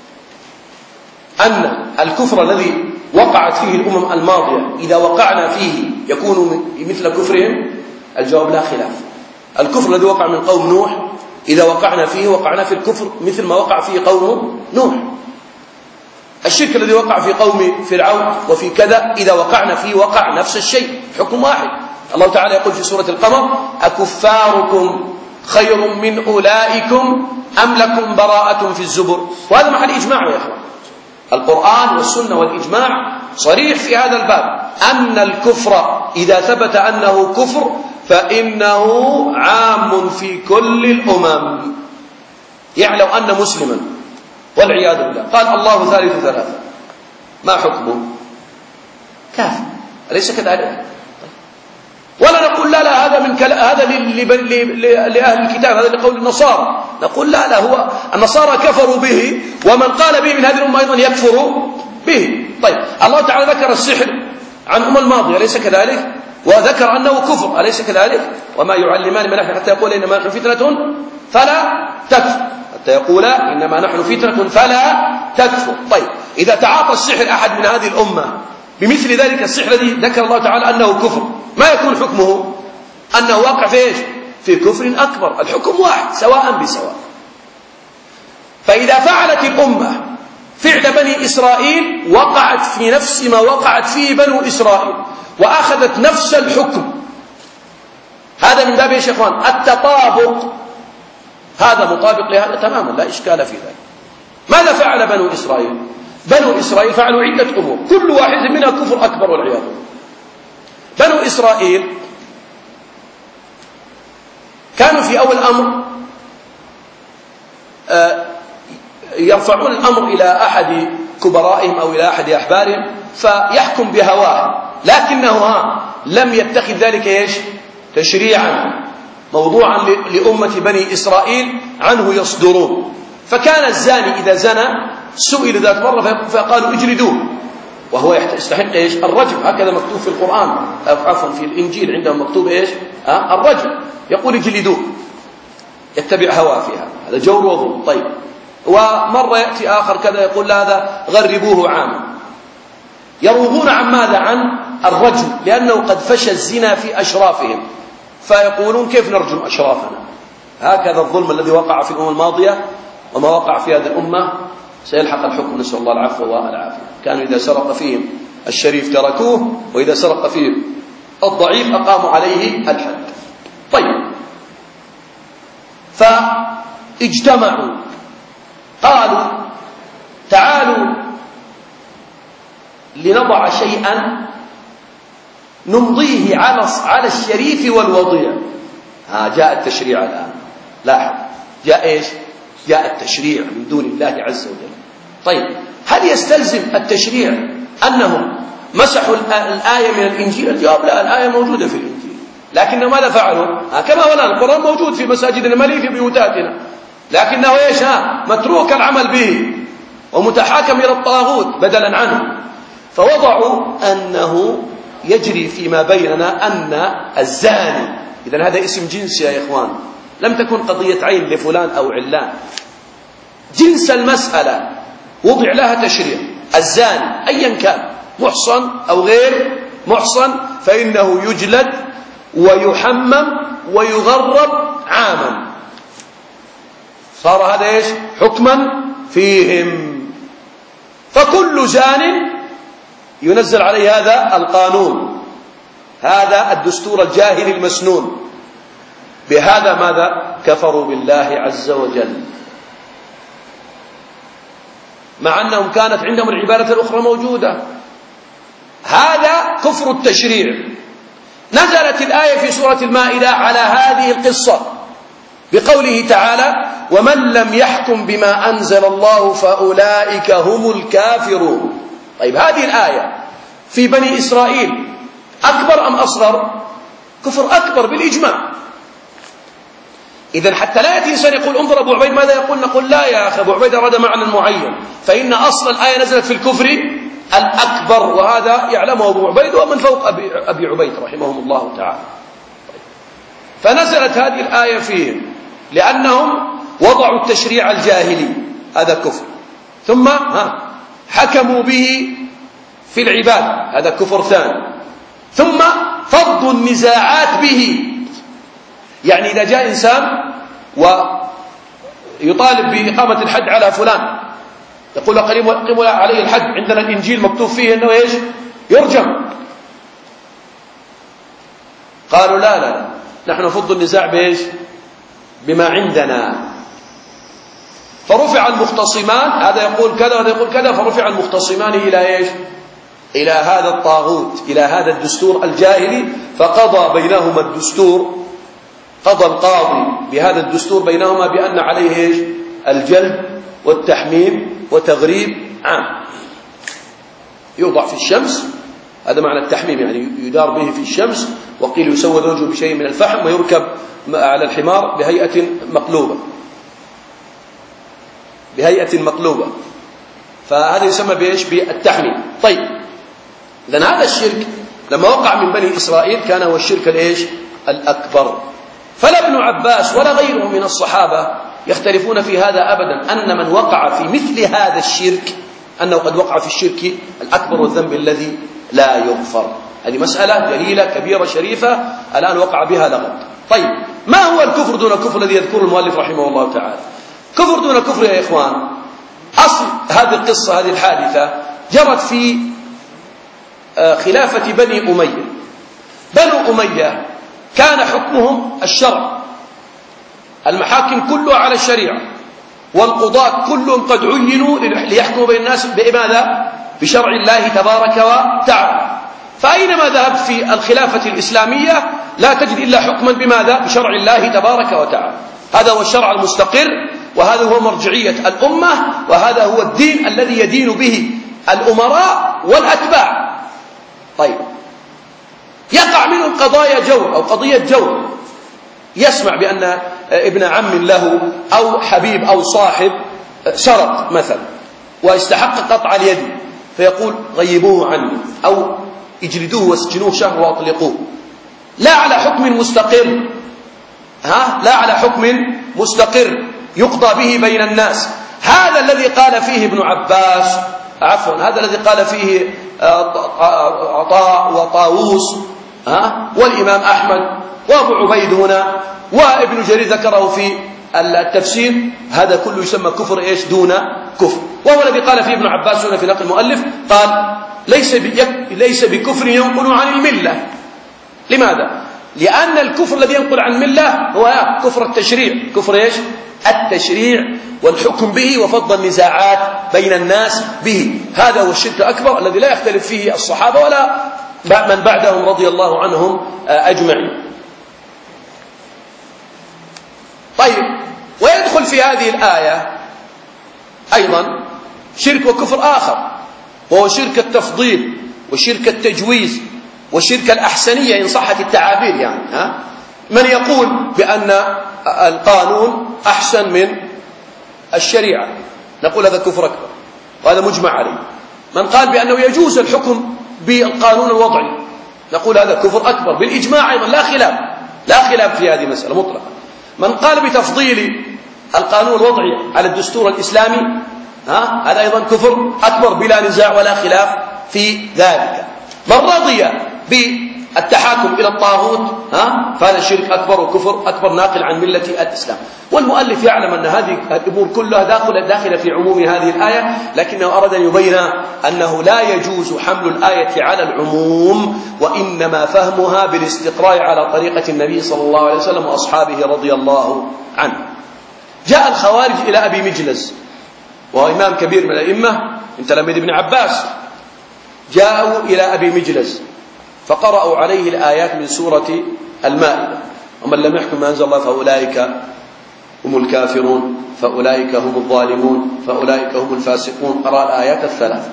أن الكفر الذي وقعت فيه الأمم الماضية إذا وقعنا فيه يكون مثل كفرهم؟ الجواب: لا خلاف. الكفر الذي وقع من قوم نوح إذا وقعنا فيه وقعنا في الكفر مثل ما وقع فيه قوم نوح. الشرك الذي وقع في قوم فرعون وفي كذا إذا وقعنا فيه وقع نفس الشيء، حكم واحد. الله تعالى يقول في سورة القمر: أكفاركم خير من أولئكم أم لكم براءة في الزبر. وهذا محل إجماع يا أخوان. القرآن والسنة والإجماع صريح في هذا الباب أن الكفر إذا ثبت أنه كفر فإنه عام في كل الأمم. يعني لو أن مسلما والعياذ بالله قال الله ثالث ثلاثة، ما حكمه؟ كافر، أليس كذلك؟ ولا نقول لا لا هذا من كلا هذا لأهل الكتاب، هذا لقول النصارى. نقول لا لا هو النصارى كفروا به، ومن قال به من هذه الأمة أيضا يكفر به. طيب الله تعالى ذكر السحر عن الأمة الماضية، أليس كذلك؟ وذكر أنه كفر، أليس كذلك؟ وما يعلمان من أحد حتى يقول إنما نحن فتنة فلا تكفر، حتى يقول إنما نحن فتنة فلا تكفر. طيب إذا تعاطى السحر أحد من هذه الأمة بمثل ذلك السحر الذي ذكر الله تعالى أنه كفر، ما يكون حكمه؟ أنه واقع في إيش؟ في كفر أكبر. الحكم واحد سواء بسواء. فإذا فعلت الأمة فعل بني إسرائيل وقعت في نفس ما وقعت فيه بنو إسرائيل وأخذت نفس الحكم، هذا من باب يا شيخوان التطابق، هذا مطابق لهذا تماما، لا إشكال في ذلك. ماذا فعل بنو إسرائيل؟ بنو إسرائيل فعلوا عدة أمور كل واحد منها كفر أكبر والعياذ بالله. بنو إسرائيل كانوا في أول أمر يرفعون الأمر إلى أحد كبرائهم أو إلى أحد أحبارهم فيحكم بهواه، لكنه لم يتخذ ذلك إيش؟ تشريعا موضوعا لأمة بني إسرائيل عنه يصدرون. فكان الزاني إذا زنى سئل ذات مرة فقالوا اجلدوه، وهو يستحق إيش؟ الرجم. هكذا مكتوب في القرآن، عفوا في الإنجيل عندهم مكتوب إيش؟ أه؟ الرجم. يقول اجلدوه، يتبع هواه فيها، هذا جور وظلم. طيب ومرة يأتي آخر كذا يقول هذا غربوه عاما. يروغون عن ماذا؟ عن الرجم، لأنه قد فشى الزنا في أشرافهم، فيقولون كيف نرجم أشرافنا؟ هكذا الظلم الذي وقع في الأمم الماضية وما وقع في هذه الأمة سيلحق الحكم، نسأل الله العفو والعافية. كانوا إذا سرق فيهم الشريف تركوه، وإذا سرق فيهم الضعيف أقاموا عليه الحد. طيب فاجتمعوا قالوا تعالوا لنضع شيئا نمضيه على على الشريف والوضيع. ها جاء التشريع الآن، لاحظ جاء إيش؟ جاء التشريع من دون الله عز وجل. طيب هل يستلزم التشريع أنهم مسحوا الآية من الإنجيل؟ الجواب لا، الآية موجودة في الإنجيل، لكن ماذا فعلوا؟ كما هو الآن القرآن موجود في مساجدنا مليء في بيوتاتنا، لكنه إيش؟ ها متروك العمل به ومتحاكم إلى الطاغوت بدلا عنه. فوضعوا أنه يجري فيما بيننا أن الزاني، إذن هذا اسم جنس يا إخوان، لم تكن قضية عين لفلان أو علان، جنس المسألة وضع لها تشريع. الزاني أيا كان محصن أو غير محصن فإنه يجلد ويحمم ويغرب عاما. صار هذا إيش؟ حكما فيهم. فكل زان ينزل عليه هذا القانون، هذا الدستور الجاهلي المسنون. بهذا ماذا؟ كفروا بالله عز وجل. مع أنهم كانت عندهم العبادة الأخرى موجودة. هذا كفر التشريع. نزلت الآية في سورة المائدة على هذه القصة بقوله تعالى: ومن لم يحكم بما أنزل الله فأولئك هم الكافرون. طيب هذه الآية في بني إسرائيل أكبر أم أصغر؟ كفر أكبر بالإجماع. إذن حتى لا يأتي إنسان يقول انظر أبو عبيد ماذا يقول، نقول لا يا أخي، أبو عبيد أراد معنى معين، فإن أصل الآية نزلت في الكفر الأكبر، وهذا يعلمه أبو عبيد ومن فوق أبي, أبي عبيد رحمهم الله تعالى. فنزلت هذه الآية فيهم لأنهم وضعوا التشريع الجاهلي، هذا كفر، ثم ها حكموا به في العباد، هذا كفر ثاني، ثم فضوا النزاعات به. يعني إذا جاء إنسان ويطالب بإقامة الحد على فلان، يقول قيموا عليه الحد، عندنا الإنجيل مكتوب فيه أنه إيش؟ يرجم. قالوا لا لا لا، نحن نفض النزاع بإيش؟ بما عندنا. فرفع المختصمان، هذا يقول كذا وهذا يقول كذا، فرفع المختصمان إلى إيش؟ إلى هذا الطاغوت، إلى هذا الدستور الجاهلي، فقضى بينهما الدستور، قضى القاضي بهذا الدستور بينهما بأن عليه إيش؟ الجلد والتحميم وتغريب عام، يوضع في الشمس، هذا معنى التحميم، يعني يدار به في الشمس، وقيل يسود وجهه بشيء من الفحم ويركب على الحمار بهيئة مقلوبة، بهيئة مقلوبة، فهذا يسمى بإيش؟ بالتحميم. طيب إذن هذا الشرك لما وقع من بني إسرائيل كان هو الشرك الإيش؟ الأكبر. فلا ابن عباس ولا غيره من الصحابة يختلفون في هذا أبدا، أن من وقع في مثل هذا الشرك أنه قد وقع في الشرك الأكبر والذنب الذي لا يغفر. هذه مسألة جليلة كبيرة شريفة الآن وقع بها لغط. طيب ما هو الكفر دون الكفر الذي يذكره المؤلف رحمه الله تعالى؟ كفر دون الكفر يا إخوان، أصل هذه القصة، هذه الحادثة جرت في خلافة بني أمية. بنو أمية كان حكمهم الشرع، المحاكم كلها على الشريعة، والقضاة كلهم قد عينوا ليحكموا بين الناس بماذا؟ بشرع الله تبارك وتعالى. فأينما ذهب في الخلافة الإسلامية لا تجد إلا حكما بماذا؟ بشرع الله تبارك وتعالى. هذا هو الشرع المستقر، وهذا هو مرجعية الأمة، وهذا هو الدين الذي يدين به الأمراء والأتباع. طيب يقع منهم قضايا جور أو قضية جور، يسمع بأن ابن عم له أو حبيب أو صاحب سرق مثلا ويستحق قطع اليد، فيقول غيبوه عني أو اجلدوه واسجنوه شهر واطلقوه، لا على حكم مستقر، ها لا على حكم مستقر يقضى به بين الناس. هذا الذي قال فيه ابن عباس، عفوا هذا الذي قال فيه عطاء وطاووس ها والإمام أحمد وأبو عبيد هنا وابن جرير ذكره في التفسير، هذا كله يسمى كفر إيش؟ دون كفر. وهو الذي قال فيه ابن عباس هنا في نقل المؤلف، قال ليس ليس بكفر ينقل عن الملة. لماذا؟ لأن الكفر الذي ينقل عن ملة هو كفر التشريع، كفر إيش؟ التشريع والحكم به وفض النزاعات بين الناس به. هذا هو الشرك الأكبر الذي لا يختلف فيه الصحابة ولا من بعدهم رضي الله عنهم أجمعين. طيب ويدخل في هذه الآية أيضا شرك وكفر آخر، وهو شرك التفضيل وشرك التجويز وشرك الأحسنية إن صحت التعابير. يعني ها من يقول بأن القانون أحسن من الشريعة، نقول هذا كفر أكبر وهذا مجمع عليه. من قال بأنه يجوز الحكم بالقانون الوضعي، نقول هذا كفر أكبر بالإجماع أيضا، لا خلاف لا خلاف في هذه المسألة مطلقا. من قال بتفضيل القانون الوضعي على الدستور الإسلامي، ها هذا أيضا كفر أكبر بلا نزاع ولا خلاف في ذلك. من رضي بالتحاكم إلى الطاغوت، ها فهذا شرك أكبر وكفر أكبر ناقل عن ملة الإسلام. والمؤلف يعلم أن هذه الأمور كلها داخل داخلة في عموم هذه الآية، لكنه أراد أن يبين أنه لا يجوز حمل الآية على العموم، وإنما فهمها بالاستقراء على طريقة النبي صلى الله عليه وسلم وأصحابه رضي الله عنه. جاء الخوارج إلى أبي مجلس وهو إمام كبير من الأئمة من تلاميذ ابن عباس، جاءوا إلى أبي مجلس فقرأوا عليه الآيات من سورة المائدة: ومن لم يحكم ما أنزل الله فأولئك هم الكافرون، فأولئك هم الظالمون، فأولئك هم الفاسقون. قرأ الآيات الثلاث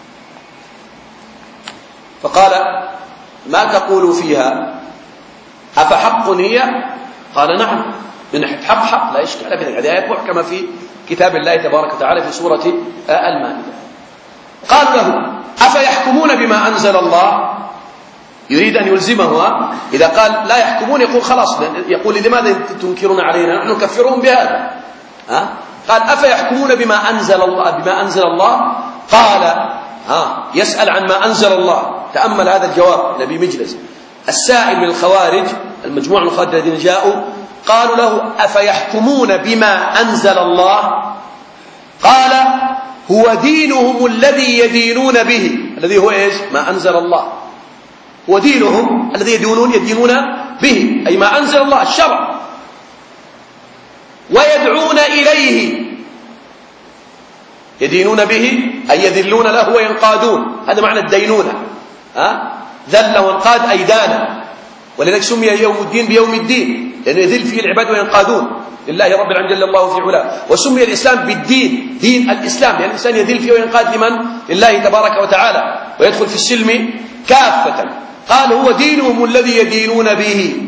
فقال: ما تقول فيها؟ أفحق هي؟ قال: نعم، من ناحية حق حق لا إشكال في ذلك، هذه آيات محكمة في كتاب الله تبارك وتعالى في سورة المائدة. قال له: أفيحكمون بما أنزل الله؟ يريد أن يلزمه. إذا قال لا يحكمون يقول خلاص، يقول لماذا تنكرون علينا؟ نحن نكفرهم بهذا. ها؟ قال: أفيحكمون بما أنزل الله بما أنزل الله؟ قال: ها يسأل عن ما أنزل الله. تأمل هذا الجواب لأبي مجلس. السائل من الخوارج، المجموعة من الخوارج الذين جاءوا، قالوا له: أفيحكمون بما أنزل الله؟ قال: هو دينهم الذي يدينون به، الذي هو إيش؟ ما أنزل الله. هو دينهم الذي يدينون يدينون به، أي ما أنزل الله الشرع، ويدعون إليه، يدينون به أي يذلون له وينقادون، هذا معنى الدينونة. ها؟ ذل وانقاد أي دان، ولذلك سمي يوم الدين بيوم الدين، لأنه يذل فيه العباد وينقادون لله رب العالمين جل الله في علاه. وسمي الإسلام بالدين، دين الإسلام، لأن الإنسان يذل فيه وينقاد لمن؟ لله تبارك وتعالى، ويدخل في السلم كافة. قال: هو دينهم الذي يدينون به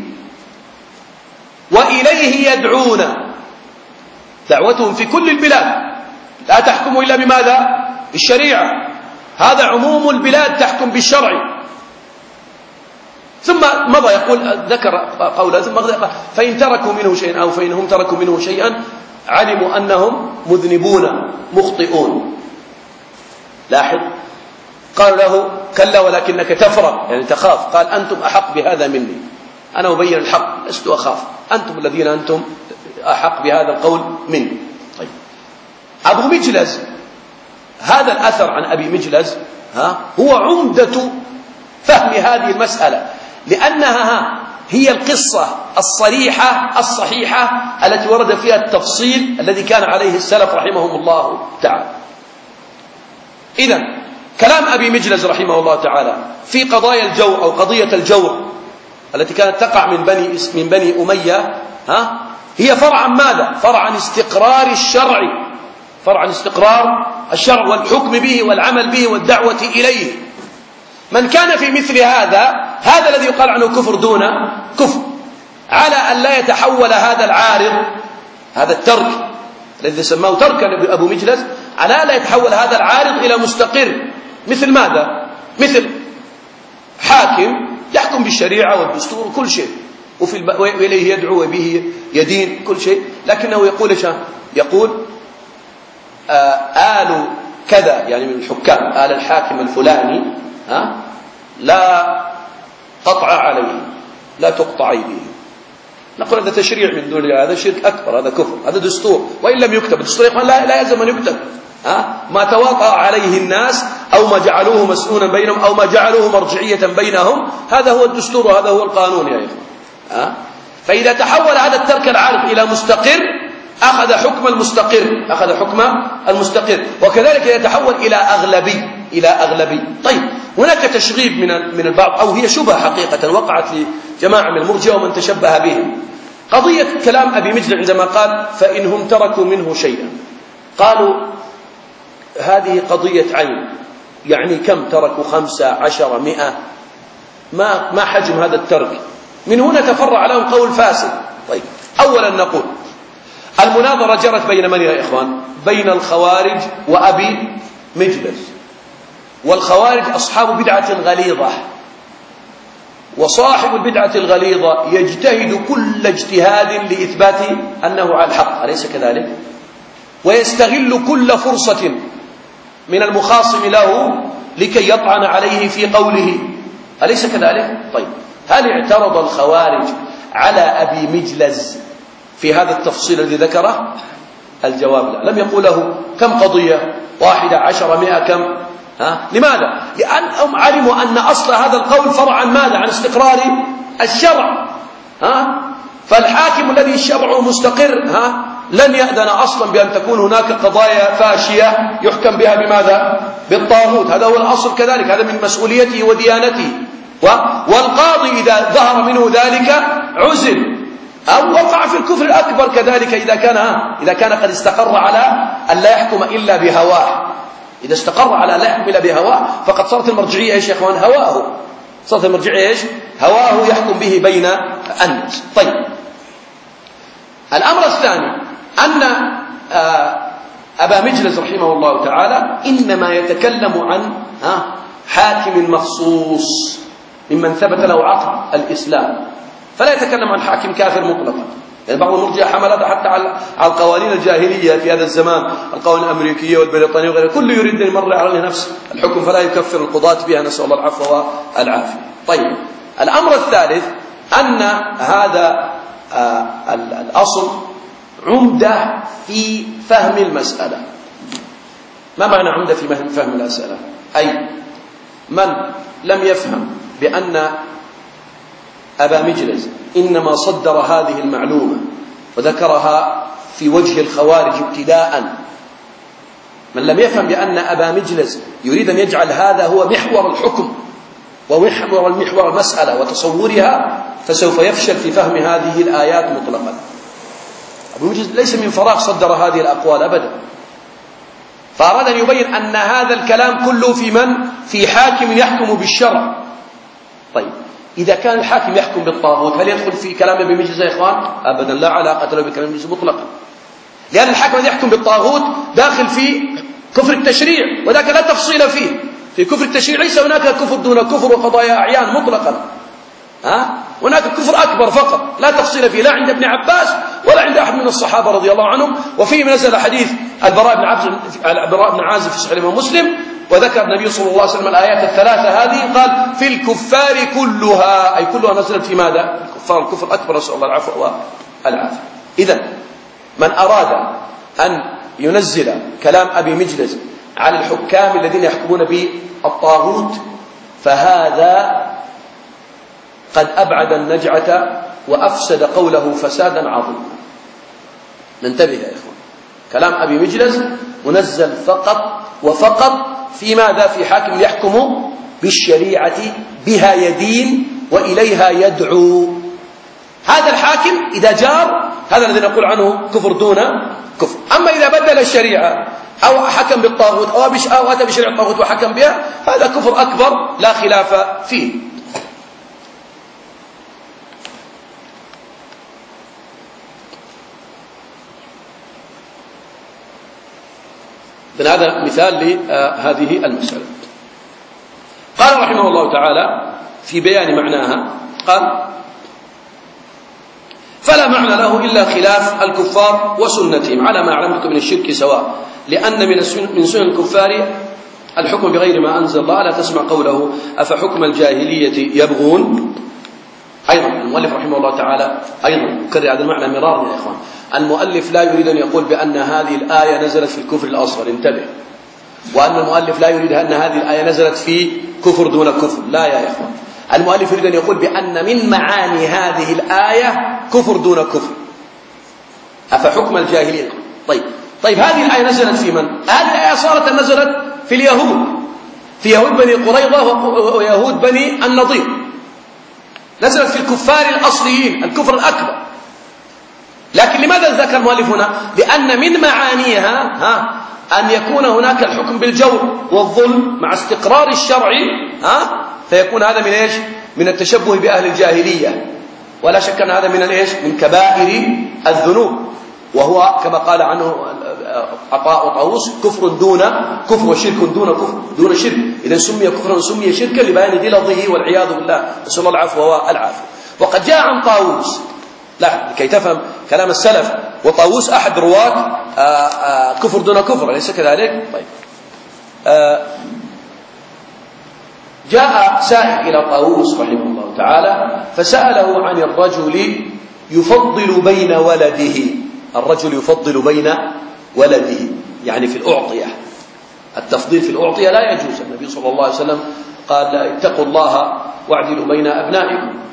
وإليه يدعون. دعوتهم في كل البلاد لا تحكم إلا بماذا؟ بالشريعة. هذا عموم البلاد تحكم بالشرع. ثم مضى يقول، ذكر قوله ثم قال: فإن تركوا منه شيئا أو فإنهم تركوا منه شيئا علموا أنهم مذنبون مخطئون. لاحظ، قال له: كلا ولكنك تفرق، يعني تخاف. قال: أنتم أحق بهذا مني، أنا أبين الحق، لست أخاف، أنتم الذين أنتم أحق بهذا القول مني. طيب، أبو مجلس، هذا الأثر عن أبي مجلس ها هو عمدة فهم هذه المسألة، لأنها هي القصة الصريحة الصحيحة التي ورد فيها التفصيل الذي كان عليه السلف رحمهم الله تعالى. إذن كلام أبي مجلس رحمه الله تعالى في قضايا الجور أو قضية الجور التي كانت تقع من بني من بني أمية، ها هي فرع عن ماذا؟ فرع عن استقرار الشرع، فرع عن استقرار الشرع والحكم به والعمل به والدعوة إليه. من كان في مثل هذا، هذا الذي يقال عنه كفر دون كفر، على أن لا يتحول هذا العارض، هذا الترك الذي سماه تركا أبو مجلس، على أن لا يتحول هذا العارض إلى مستقر. مثل ماذا؟ مثل حاكم يحكم بالشريعة والدستور وكل شيء، وفي الب... وإليه يدعو وبه يدين كل شيء، لكنه يقول إيش؟ يقول آه آل كذا، يعني من الحكام، آل الحاكم الفلاني ها لا قطع عليه، لا تقطع أيديه. نقول هذا تشريع من دون الله، هذا شرك أكبر، هذا كفر، هذا دستور، وإن لم يكتب الدستور يقول لا, لا يلزم أن يكتب. ها ما تواطأ عليه الناس أو ما جعلوه مسؤولا بينهم أو ما جعلوه مرجعية بينهم، هذا هو الدستور وهذا هو القانون يا إخوان. ها فإذا تحول هذا الترك العارض إلى مستقر، أخذ حكم المستقر، أخذ حكم المستقر. وكذلك يتحول إلى أغلبي، إلى أغلبي. طيب، هناك تشغيب من من البعض، أو هي شبهة حقيقة وقعت لجماعة من المرجئة ومن تشبه بهم. قضية كلام أبي مجلس عندما قال: فإنهم تركوا منه شيئا، قالوا هذه قضية عين، يعني كم تركوا؟ خمسة عشر مئة، ما ما حجم هذا الترك؟ من هنا تفرع لهم قول فاسد. طيب، أولا نقول المناظرة جرت بين من يا إخوان؟ بين الخوارج وأبي مجلس. والخوارج أصحاب بدعة غليظة، وصاحب البدعة الغليظة يجتهد كل اجتهاد لإثبات أنه على الحق، أليس كذلك؟ ويستغل كل فرصة من المخاصم له لكي يطعن عليه في قوله، أليس كذلك؟ طيب، هل اعترض الخوارج على أبي مجلس في هذا التفصيل الذي ذكره؟ الجواب لا. لم يقول له كم قضية؟ واحدة عشر مئة كم؟ ها؟ لماذا؟ لأنهم علموا أن أصل هذا القول فرع عن ماذا؟ عن استقرار الشرع. ها؟ فالحاكم الذي الشرع مستقر ها لن يأذن أصلا بأن تكون هناك قضايا فاشية يحكم بها بماذا؟ بالطاغوت. هذا هو الأصل كذلك، هذا من مسؤوليته وديانته. والقاضي إذا ظهر منه ذلك عزل أو وقع في الكفر الأكبر كذلك إذا كان إذا كان قد استقر على أن لا يحكم إلا بهواه. إذا استقر على لا يحكم إلا بهواه فقد صارت المرجعية إيش يا إخوان؟ هواه. صارت المرجعية إيش؟ هواه يحكم به بين الناس. طيب، الأمر الثاني أن أبا مجلس رحمه الله تعالى إنما يتكلم عن حاكم مخصوص ممن ثبت له عقد الإسلام، فلا يتكلم عن حاكم كافر مطلقا. يعني بعض المرجئة حمل هذا حتى على القوانين الجاهلية في هذا الزمان، القوانين الأمريكية والبريطانية وغيرها، كل يريد أن يمر على نفس الحكم فلا يكفر القضاة بها، نسأل الله العفو والعافية. طيب، الأمر الثالث أن هذا الأصل عمدة في فهم المسألة. ما معنى عمدة في فهم المسألة؟ أي من لم يفهم بأن أبا مجلس إنما صدر هذه المعلومة وذكرها في وجه الخوارج ابتداء، من لم يفهم بأن أبا مجلس يريد أن يجعل هذا هو محور الحكم ومحور المحور المسألة وتصورها، فسوف يفشل في فهم هذه الآيات مطلقا. أبو مجلس ليس من فراغ صدر هذه الأقوال أبدا، فأراد أن يبين أن هذا الكلام كله في من؟ في حاكم يحكم بالشرع. طيب، إذا كان الحاكم يحكم بالطاغوت هل يدخل في كلام ابن مجلس يا إخوان؟ أبدا، لا علاقة له بكلام ابن مجلس مطلقا، لأن الحاكم الذي يحكم بالطاغوت داخل في كفر التشريع، وذاك لا تفصيل فيه. في كفر التشريع ليس هناك كفر دون كفر وقضايا أعيان مطلقا، ها؟ هناك كفر أكبر فقط لا تفصيل فيه، لا عند ابن عباس ولا عند أحد من الصحابة رضي الله عنهم. وفيه نزل حديث البراء بن عازب البراء بن عازب في صحيح الإمام مسلم، وذكر النبي صلى الله عليه وسلم الآيات الثلاثة هذه، قال في الكفار كلها، أي كلها نزلت في ماذا؟ الكفار، الكفر الأكبر، نسأل الله العفو والعافية. إذن من أراد أن ينزل كلام أبي مجلس على الحكام الذين يحكمون بالطاغوت فهذا قد أبعد النجعة وأفسد قوله فسادا عظيما. ننتبه يا إخوان، كلام أبي مجلس منزل فقط وفقط في ماذا؟ في حاكم يحكم بالشريعة بها يدين وإليها يدعو. هذا الحاكم إذا جار هذا الذي نقول عنه كفر دون كفر. أما إذا بدل الشريعة أو حكم بالطاغوت أو أتى بشريعة الطاغوت وحكم بها هذا كفر أكبر لا خلاف فيه. هذا مثال لهذه المسألة. قال رحمه الله تعالى في بيان معناها، قال فلا معنى له إلا خلاف الكفار وسنتهم على ما علمتكم من الشرك سواء، لأن من سنن الكفار الحكم بغير ما أنزل الله. لا تسمع قوله أفحكم الجاهلية يبغون. أيضا المؤلف رحمه الله تعالى أيضا يكرر هذا المعنى مرارا يا إخوان، المؤلف لا يريد أن يقول بأن هذه الآية نزلت في الكفر الأصغر، انتبه، وأن المؤلف لا يريد أن هذه الآية نزلت في كفر دون كفر، لا يا إخوان، المؤلف يريد أن يقول بأن من معاني هذه الآية كفر دون كفر. أفحكم الجاهلية. طيب طيب هذه الآية نزلت في من؟ هذه الآية صارت نزلت في اليهود، في يهود بني قريظة ويهود بني النضير، نزلت في الكفار الأصليين، الكفر الأكبر. لكن لماذا ذكر المؤلف هنا؟ لأن من معانيها ها أن يكون هناك الحكم بالجور والظلم مع استقرار الشرع، ها فيكون هذا من إيش؟ من التشبه بأهل الجاهلية، ولا شك أن هذا من الإيش؟ من كبائر الذنوب، وهو كما قال عنه عطاء وطاووس كفر دون كفر وشرك دون كفر دون شرك. إذا سمي كفرا وسمي شركا لبيان غلظه والعياذ بالله، نسأل الله العفو والعافية. وقد جاء عن طاووس، لا لكي تفهم كلام السلف، وطاووس أحد رواة كفر دون كفر، أليس كذلك؟ طيب جاء سائل إلى طاووس رحمه الله تعالى فسأله عن الرجل يفضل بين ولده، الرجل يفضل بين ولده يعني في الأعطية، التفضيل في الأعطية لا يجوز. النبي صلى الله عليه وسلم قال اتقوا الله واعدلوا بين أبنائكم،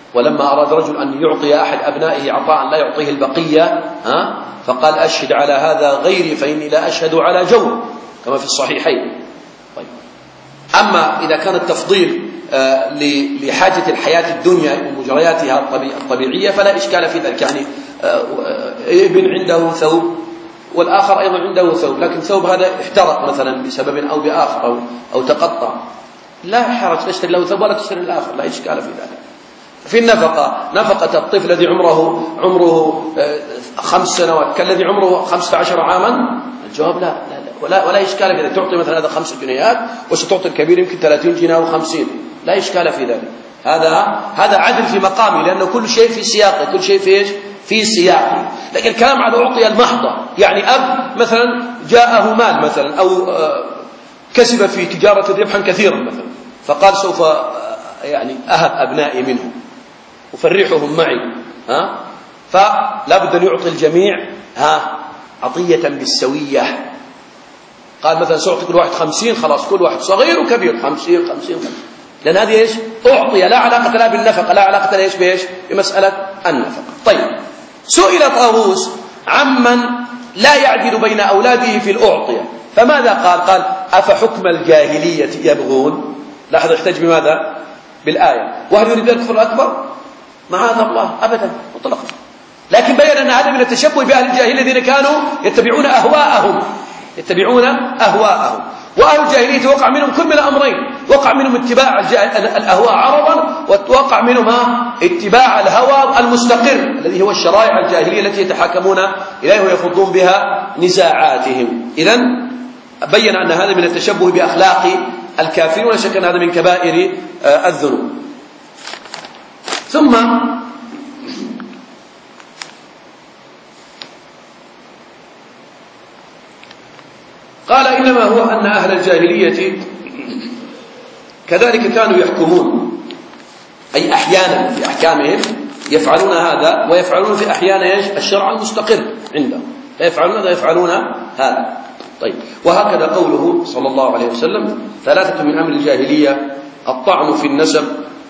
ولما أراد رجل أن يعطي أحد أبنائه عطاء لا يعطيه البقية ها فقال أشهد على هذا غيري فإني لا أشهد على جور، كما في الصحيحين. طيب. أما إذا كان التفضيل لحاجة الحياة الدنيا ومجرياتها الطبيعية فلا إشكال في ذلك، يعني ابن عنده ثوب والآخر أيضا عنده ثوب، لكن ثوب هذا احترق مثلا بسبب أو بآخر أو, أو تقطع، لا حرج تشتري له ثوب ولا تشتري الآخر، لا إشكال في ذلك. في النفقة، نفقة الطفل الذي عمره عمره خمس سنوات كالذي عمره خمسة عشر عاما، الجواب لا لا, لا ولا, ولا إشكال في ذلك. تعطي مثلا هذا خمس جنيهات وستعطي الكبير يمكن ثلاثين جنيه أو خمسين، لا إشكال في ذلك. هذا هذا عدل في مقامه، لأنه كل شيء في سياقه، كل شيء في إيش؟ في سياقه. لكن الكلام على أعطي المحضة، يعني أب مثلا جاءه مال مثلا أو كسب في تجارة ربحا كثيرا مثلا، فقال سوف يعني أهب أبنائي منه وفرحهم معي، ها فلا بد أن يعطي الجميع ها عطية بالسوية. قال مثلا سأعطي كل واحد خمسين، خلاص كل واحد صغير وكبير خمسين خمسين خمسين، لأن هذه إيش؟ أعطي، لا علاقة لا بالنفقة، لا علاقة لا إيش بإيش؟ بمسألة النفقة. طيب. سئل طاووس عمن لا يعدل بين أولاده في الأعطية فماذا قال؟ قال أفحكم الجاهلية يبغون. لاحظ احتج بماذا؟ بالآية. وهل يريد الكفر الأكبر؟ معاذ الله، أبدا مطلقا. لكن بين أن هذا من التشبه بأهل الجاهلية الذين كانوا يتبعون أهواءهم يتبعون أهواءهم وأهل الجاهلية وقع منهم كل من الأمرين، وقع منهم اتباع الأهواء عرضا، ووقع منهم اتباع الهوى المستقر الذي هو الشرائع الجاهلية التي يتحاكمون إليه ويفضون بها نزاعاتهم. إذن بين أن هذا من التشبه بأخلاق الكافرين، ولا شك أن هذا من كبائر الذنوب. ثم قال إنما هو أن أهل الجاهلية كذلك كانوا يحكمون، أي أحيانا في أحكامهم يفعلون هذا، ويفعلون في أحيانا الشرع المستقر عندهم، لا يفعلون هذا يفعلون هذا. طيب. وهكذا قوله صلى الله عليه وسلم ثلاثة من أمر الجاهلية: الطعن في النسب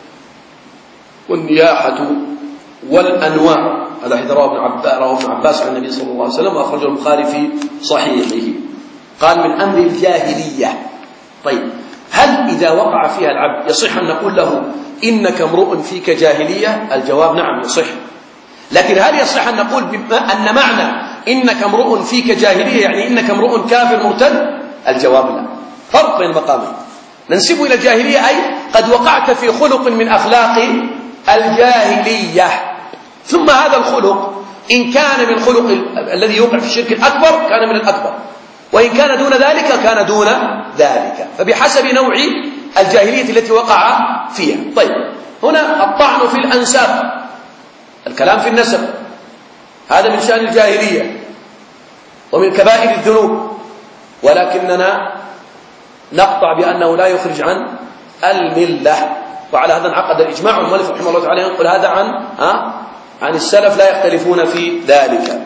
والنياحة والأنواع. هذا حديث رواه ابن عباس عن النبي صلى الله عليه وسلم، وأخرجه البخاري في صحيحه. قال من أمر الجاهلية. طيب، هل إذا وقع فيها العبد يصح أن نقول له إنك امرؤ فيك جاهلية؟ الجواب نعم يصح. لكن هل يصح أن نقول أن معنى إنك امرؤ فيك جاهلية يعني إنك امرؤ كافر مرتد؟ الجواب لا. فرق بين المقامين. ننسب إلى الجاهلية أي قد وقعت في خلق من أخلاق الجاهلية، ثم هذا الخلق إن كان من خلق الذي يوقع في الشرك الأكبر كان من الأكبر، وإن كان دون ذلك كان دون ذلك، فبحسب نوع الجاهلية التي وقع فيها. طيب، هنا الطعن في الأنساب، الكلام في النسب، هذا من شأن الجاهلية ومن كبائر الذنوب، ولكننا نقطع بأنه لا يخرج عن الملة. وعلى هذا انعقد الإجماع، والمؤلف رحمه الله تعالى ينقل هذا عن ها عن السلف لا يختلفون في ذلك.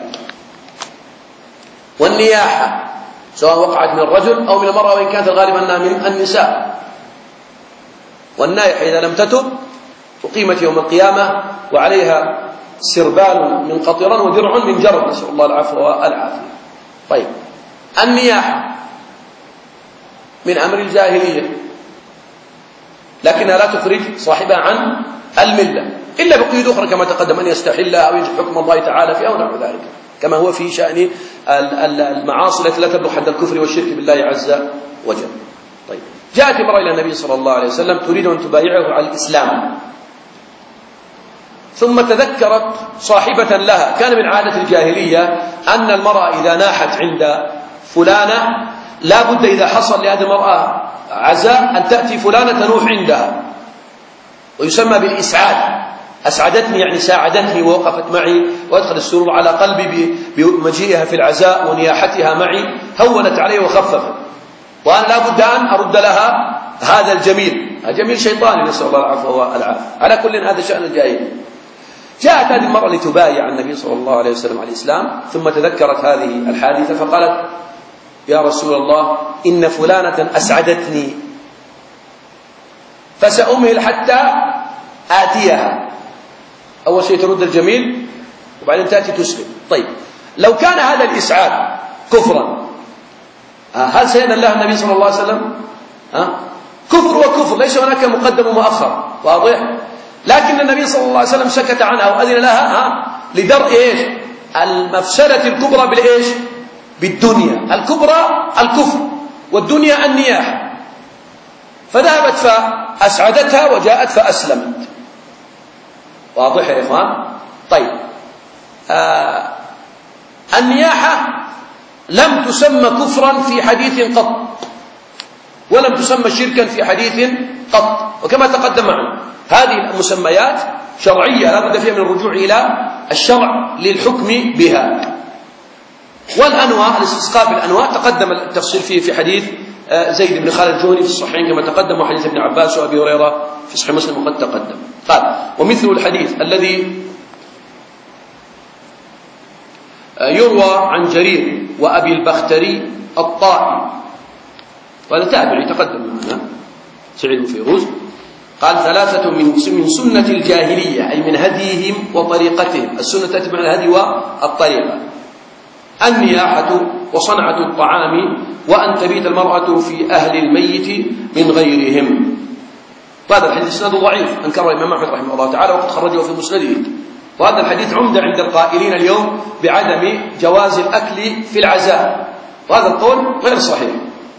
والنياحة سواء وقعت من الرجل أو من المرأة، وإن كانت الغالب أنها من النساء. والنائحة إذا لم تتب أقيمت يوم القيامة وعليها سربال من قطران ودرع من جرب، نسأل الله العفو والعافية. طيب، النياحة من أمر الجاهلية، لكنها لا تخرج صاحبها عن الملة إلا بقيود أخرى كما تقدم، أن يستحلها أو يجب حكم الله تعالى فيها ونحو ذلك، كما هو في شأن المعاصي التي لا تبلغ حد الكفر والشرك بالله عز وجل. طيب، جاءت امرأة إلى النبي صلى الله عليه وسلم تريد أن تبايعه على الإسلام، ثم تذكرت صاحبة لها كان من عادة الجاهلية أن المرأة إذا ناحت عند فلانة لا بد إذا حصل لهذه المرأة عزاء أن تأتي فلانة تنوح عندها، ويسمى بالإسعاد. أسعدتني يعني ساعدتني ووقفت معي وأدخل السرور على قلبي بمجيئها في العزاء ونياحتها معي، هونت علي وخففت، وأنا لا بد أن أرد لها هذا الجميل، جميل شيطاني نسأل الله العفو والعافية. على كل هذا شأن الجاهلية. جاءت هذه المرأة لتبايع النبي صلى الله عليه وسلم على الإسلام، ثم تذكرت هذه الحادثة فقالت: يا رسول الله إن فلانة أسعدتني فسأمهل حتى آتيها، أول شيء ترد الجميل وبعدين تأتي تسلم. طيب لو كان هذا الإسعاد كفرا هل سيدنا الله النبي صلى الله عليه وسلم؟ ها؟ كفر وكفر، ليس هناك مقدم ومؤخر، واضح؟ لكن النبي صلى الله عليه وسلم سكت عنها وأذن لها ها؟ لدرء إيش؟ المفسدة الكبرى بالإيش؟ بالدنيا. الكبرى الكفر والدنيا النياحة، فذهبت فأسعدتها وجاءت فأسلمت. واضح يا إخوان؟ طيب آه النياحة لم تسمى كفرا في حديث قط، ولم تسمى شركا في حديث قط، وكما تقدم معنا هذه المسميات شرعية لا بد فيها من الرجوع إلى الشرع للحكم بها. والأنواع الاستسقاء بالأنواع تقدم التفصيل فيه في حديث زيد بن خالد الجهني في الصحيحين كما تقدم، وحديث ابن عباس وأبي هريرة في صحيح مسلم وقد تقدم. قال ومثل الحديث الذي يروى عن جرير وأبي البختري الطائي، وهذا تابعي تقدم معنا سعيد بن فيروز، قال ثلاثة من من سنة الجاهلية أي من هديهم وطريقتهم. السنة تأتي مع الهدي والطريقة: النياحة وصنعة الطعام وأن تبيت المرأة في أهل الميت من غيرهم. وهذا الحديث إسناده ضعيف، أنكره الإمام أحمد رحمه الله تعالى وقد خرجه في مسنده. وهذا الحديث عمدة عند القائلين اليوم بعدم جواز الأكل في العزاء، وهذا القول غير صحيح.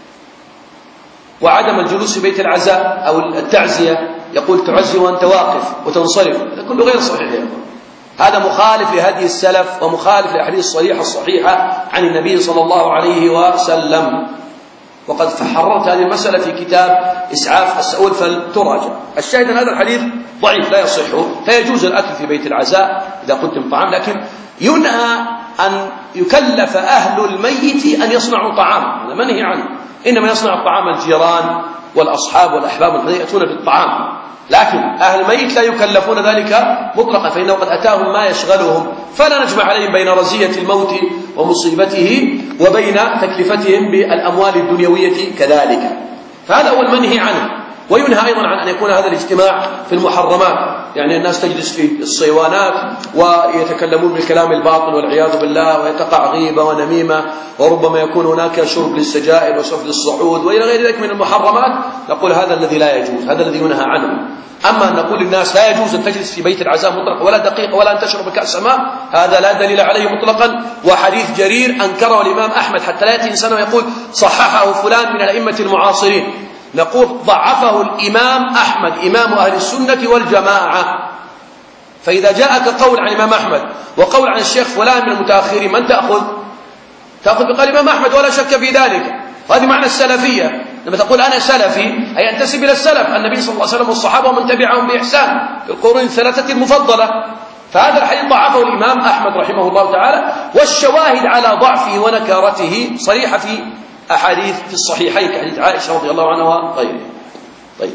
وعدم الجلوس في بيت العزاء أو التعزية، يقول تعزي وأنت واقف وتنصرف، هذا كله غير صحيح. هذا مخالف لهدي السلف ومخالف للأحاديث الصحيحة الصحيحة عن النبي صلى الله عليه وسلم. وقد حررت هذه المسألة في كتاب إسعاف السؤول فلتراجع. الشاهد أن هذا الحديث ضعيف لا يصح، فيجوز الأكل في بيت العزاء إذا قدم طعام، لكن ينهى أن يكلف أهل الميت أن يصنعوا طعام، هذا منهي عنه. إنما يصنع الطعام الجيران والأصحاب والأحباب الذين يأتون بالطعام، لكن أهل الميت لا يكلفون ذلك مطلقا، فإنه قد أتاهم ما يشغلهم، فلا نجمع عليهم بين رزية الموت ومصيبته وبين تكلفتهم بالأموال الدنيوية كذلك. فهذا هو المنهي عنه. وينهى أيضا عن أن يكون هذا الاجتماع في المحرمات، يعني الناس تجلس في الصيوانات ويتكلمون بالكلام الباطل والعياذ بالله، ويتقع غيبة ونميمة، وربما يكون هناك شرب للسجائر وسفل الصعود وإلى غير ذلك من المحرمات. نقول هذا الذي لا يجوز، هذا الذي ينهى عنه. أما أن نقول للناس لا يجوز أن تجلس في بيت العزاء مطلقا ولا دقيقة ولا أن تشرب كأس ماء، هذا لا دليل عليه مطلقا. وحديث جرير أنكره الإمام أحمد حتى لا يأتي إنسان ويقول صححه فلان من الأئمة المعاصرين، نقول ضعفه الإمام أحمد إمام أهل السنة والجماعة. فإذا جاءك قول عن الإمام أحمد وقول عن الشيخ فلان من المتأخرين، من تأخذ؟ تأخذ بقول الإمام أحمد ولا شك في ذلك. وهذه معنى السلفية، لما تقول أنا سلفي أي أنتسب إلى السلف، النبي صلى الله عليه وسلم والصحابة ومن تبعهم بإحسان في القرون الثلاثة المفضلة. فهذا الحديث ضعفه الإمام أحمد رحمه الله تعالى، والشواهد على ضعفه ونكارته صريحة في أحاديث في الصحيحين كحديث عائشة رضي الله عنها وغيره. طيب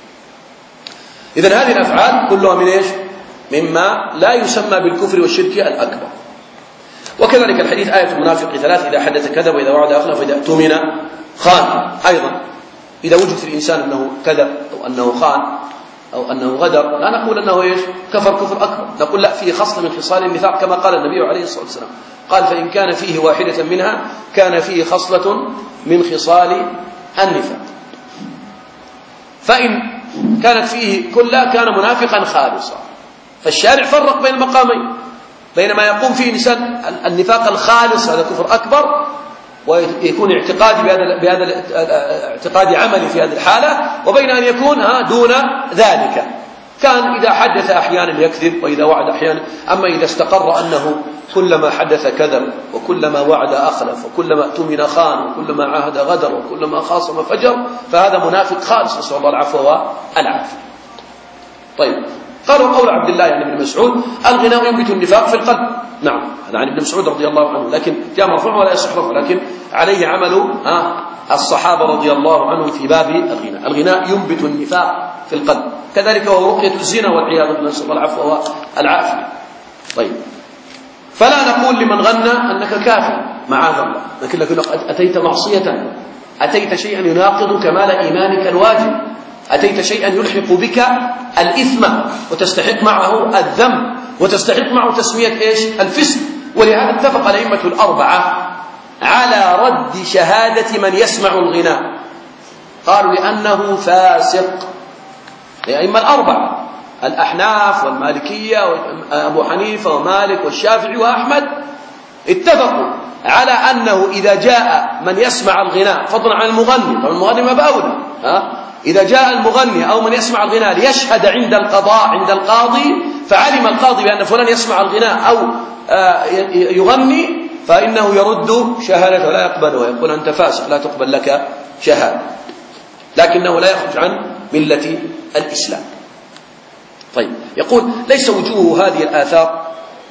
إذن هذه الأفعال كلها من إيش؟ مما لا يسمى بالكفر والشرك الأكبر. وكذلك الحديث آية المنافق ثلاث: إذا حدث كذب وإذا وعد أخلف وإذا اؤتمن خان. أيضا إذا وجد في الإنسان أنه كذب أو أنه خان أو أنه غدر، لا نقول أنه إيش؟ كفر كفر أكبر، نقول لا، فيه خصلة من خصال النفاق كما قال النبي عليه الصلاة والسلام، قال فإن كان فيه واحدة منها كان فيه خصلة من خصال النفاق، فإن كانت فيه كلها كان منافقا خالصا. فالشارع فرق بين المقامين، بين ما يقوم فيه إنسان النفاق الخالص هذا كفر أكبر ويكون اعتقادي بهذا بهذا اعتقادي عملي في هذه الحالة، وبين أن يكون دون ذلك. كان إذا حدث أحيانا يكذب وإذا وعد أحيانا، أما إذا استقر أنه كلما حدث كذب وكلما وعد أخلف وكلما اؤتمن خان وكلما عاهد غدر وكلما خاصم فجر، فهذا منافق خالص، نسأل الله العفو والعافية. طيب قالوا قول عبد الله يعني ابن مسعود: الغناء ينبت النفاق في القلب. نعم هذا عن ابن مسعود رضي الله عنه، لكن جاء مرفوع ولا يصح رفع، لكن عليه عمل الصحابة رضي الله عنهم في باب الغناء. الغناء ينبت النفاق في القلب، كذلك هو رقية الزنا والعياذ بالله، نسأل الله العفو والعافية. طيب فلا نقول لمن غنى أنك كافر معاذ الله، لكن لك أتيت معصية، أتيت شيئا يناقض كمال إيمانك الواجب، أتيت شيئا يلحق بك الإثم وتستحق معه الذنب وتستحق معه تسمية إيش؟ الفسق. ولهذا اتفق الأئمة الأربعة على رد شهادة من يسمع الغناء، قالوا لأنه فاسق. الأئمة الأربعة الأحناف والمالكية وأبو حنيفة ومالك والشافعي وأحمد اتفقوا على أنه إذا جاء من يسمع الغناء فضلا عن المغني، طبعا المغني ما بأولى، ها؟ إذا جاء المغني أو من يسمع الغناء ليشهد عند القضاء عند القاضي، فعلم القاضي بأن فلان يسمع الغناء أو يغني، فإنه يرد شهادته لا يقبلها، يقول أنت فاسق لا تقبل لك شهادة، لكنه لا يخرج عن ملة الإسلام. طيب، يقول ليس وجوه هذه الآثار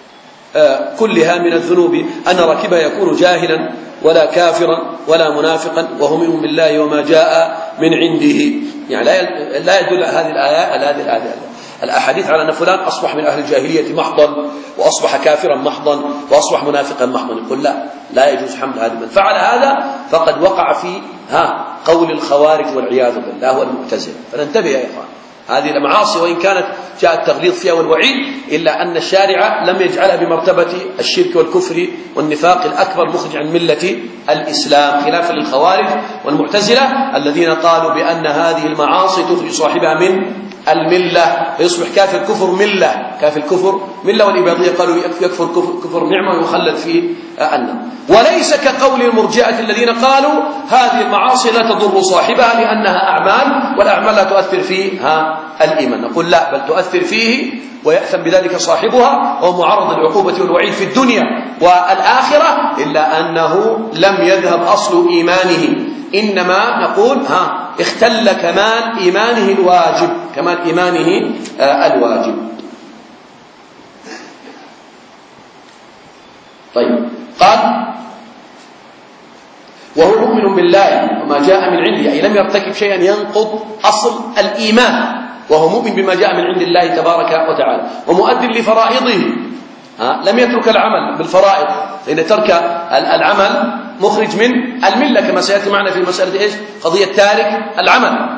كلها من الذنوب أن راكبها يكون جاهلا ولا كافرا ولا منافقا وهو مؤمن بالله وما جاء من عنده. يعني لا يدل هذه الآيات هذه الأحاديث على أن فلان أصبح من أهل الجاهلية محضا وأصبح كافرا محضا وأصبح منافقا محضا. يقول لا لا يجوز حمل هذا. من فعل هذا فقد وقع في ها قول الخوارج والعياذ بالله والمعتزلة. فننتبه يا إخوان، هذه المعاصي وإن كانت جاء التغليظ فيها والوعيد، إلا أن الشارع لم يجعلها بمرتبة الشرك والكفر والنفاق الأكبر مخرج عن ملة الإسلام، خلافا للخوارج والمعتزلة الذين قالوا بأن هذه المعاصي تخرج صاحبها من الملة فيصبح كافر كفر ملة، كافر كفر ملة. والإباضية قالوا يكفر كفر, كفر نعمة ويخلد في النار. وليس كقول المرجئة الذين قالوا هذه المعاصي لا تضر صاحبها لأنها أعمال والأعمال لا تؤثر فيها الإيمان. نقول لا، بل تؤثر فيه ويأثم بذلك صاحبها وهو معرض للعقوبة والوعيد في الدنيا والآخرة، إلا أنه لم يذهب أصل إيمانه، إنما نقول ها اختل كمال إيمانه الواجب، كمال إيمانه آه الواجب. طيب، قال وهو مؤمن بالله وما جاء من عنده، أي لم يرتكب شيئا ينقض أصل الإيمان، وهو مؤمن بما جاء من عند الله تبارك وتعالى ومؤد لفرائضه، ها لم يترك العمل بالفرائض، لأن ترك العمل مخرج من الملة كما سيأتي معنا في مسألة إيش؟ قضية تارك العمل.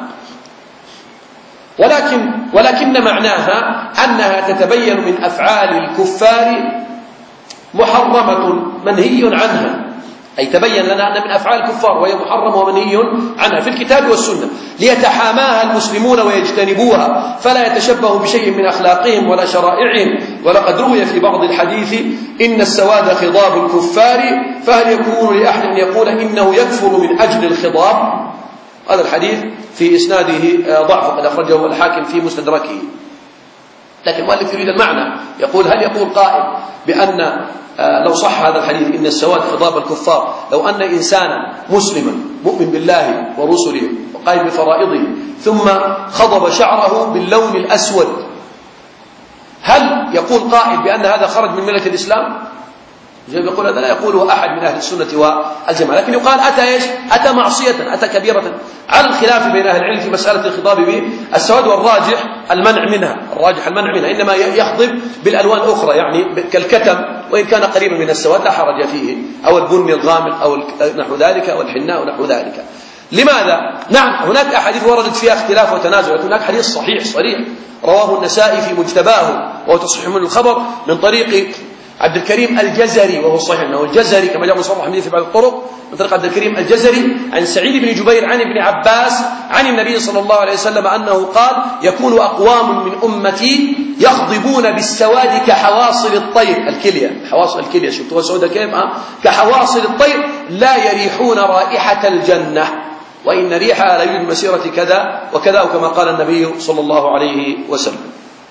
ولكن ولكن معناها أنها تتبين من أفعال الكفار محرمة منهي عنها، أي تبين لنا أن من أفعال الكفار وهي محرمة ومنهي عنها في الكتاب والسنة، ليتحاماها المسلمون ويجتنبوها فلا يتشبهوا بشيء من أخلاقهم ولا شرائعهم. ولقد روي في بعض الحديث إن السواد خضاب الكفار، فهل يكون لأحد أن يقول إنه يكفر من أجل الخضاب؟ هذا الحديث في إسناده ضعف، قد أخرجه الحاكم في مستدركه. لكن المؤلف يريد المعنى، يقول هل يقول قائل بأن لو صح هذا الحديث إن السواد خضاب الكفار، لو أن إنسانا مسلما مؤمن بالله ورسله وقائم بفرائضه ثم خضب شعره باللون الأسود، هل يقول قائل بأن هذا خرج من ملة الإسلام؟ يقول هذا لا يقوله أحد من أهل السنة والجماعة، لكن يقال أتى إيش؟ أتى معصية، أتى كبيرة، على الخلاف بين أهل العلم في مسألة الخضاب بالسواد، والراجح المنع منها، الراجح المنع منها، إنما يخضب بالألوان الأخرى يعني كالكتم، وإن كان قريبا من السواد لا حرج فيه، أو البني الغامق أو نحو ذلك أو الحناء ونحو ذلك. لماذا؟ نعم هناك أحاديث وردت فيها اختلاف وتنازع، لكن هناك حديث صحيح صريح رواه النسائي في مجتباه وهو تصحيح من الخبر من طريق عبد الكريم الجزري، وهو صحيح انه الجزري كما جاء مصرح به في بعض الطرق من طريق عبد الكريم الجزري عن سعيد بن جبير عن ابن عباس عن النبي صلى الله عليه وسلم أنه قال يكون أقوام من أمتي يخضبون بالسواد كحواصل الطير، الكلية حواصل الكلية شفتوها سوداء كيف؟ كحواصل الطير لا يريحون رائحة الجنة وإن ريحها لا يوجد مسيرة كذا وكذا، وكما قال النبي صلى الله عليه وسلم.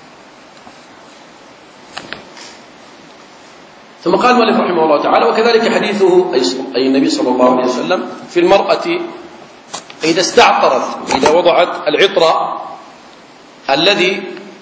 ثم قال المؤلف رحمه الله تعالى وكذلك حديثه أي النبي صلى الله عليه وسلم في المرأة إذا استعطرت، إذا وضعت العطر الذي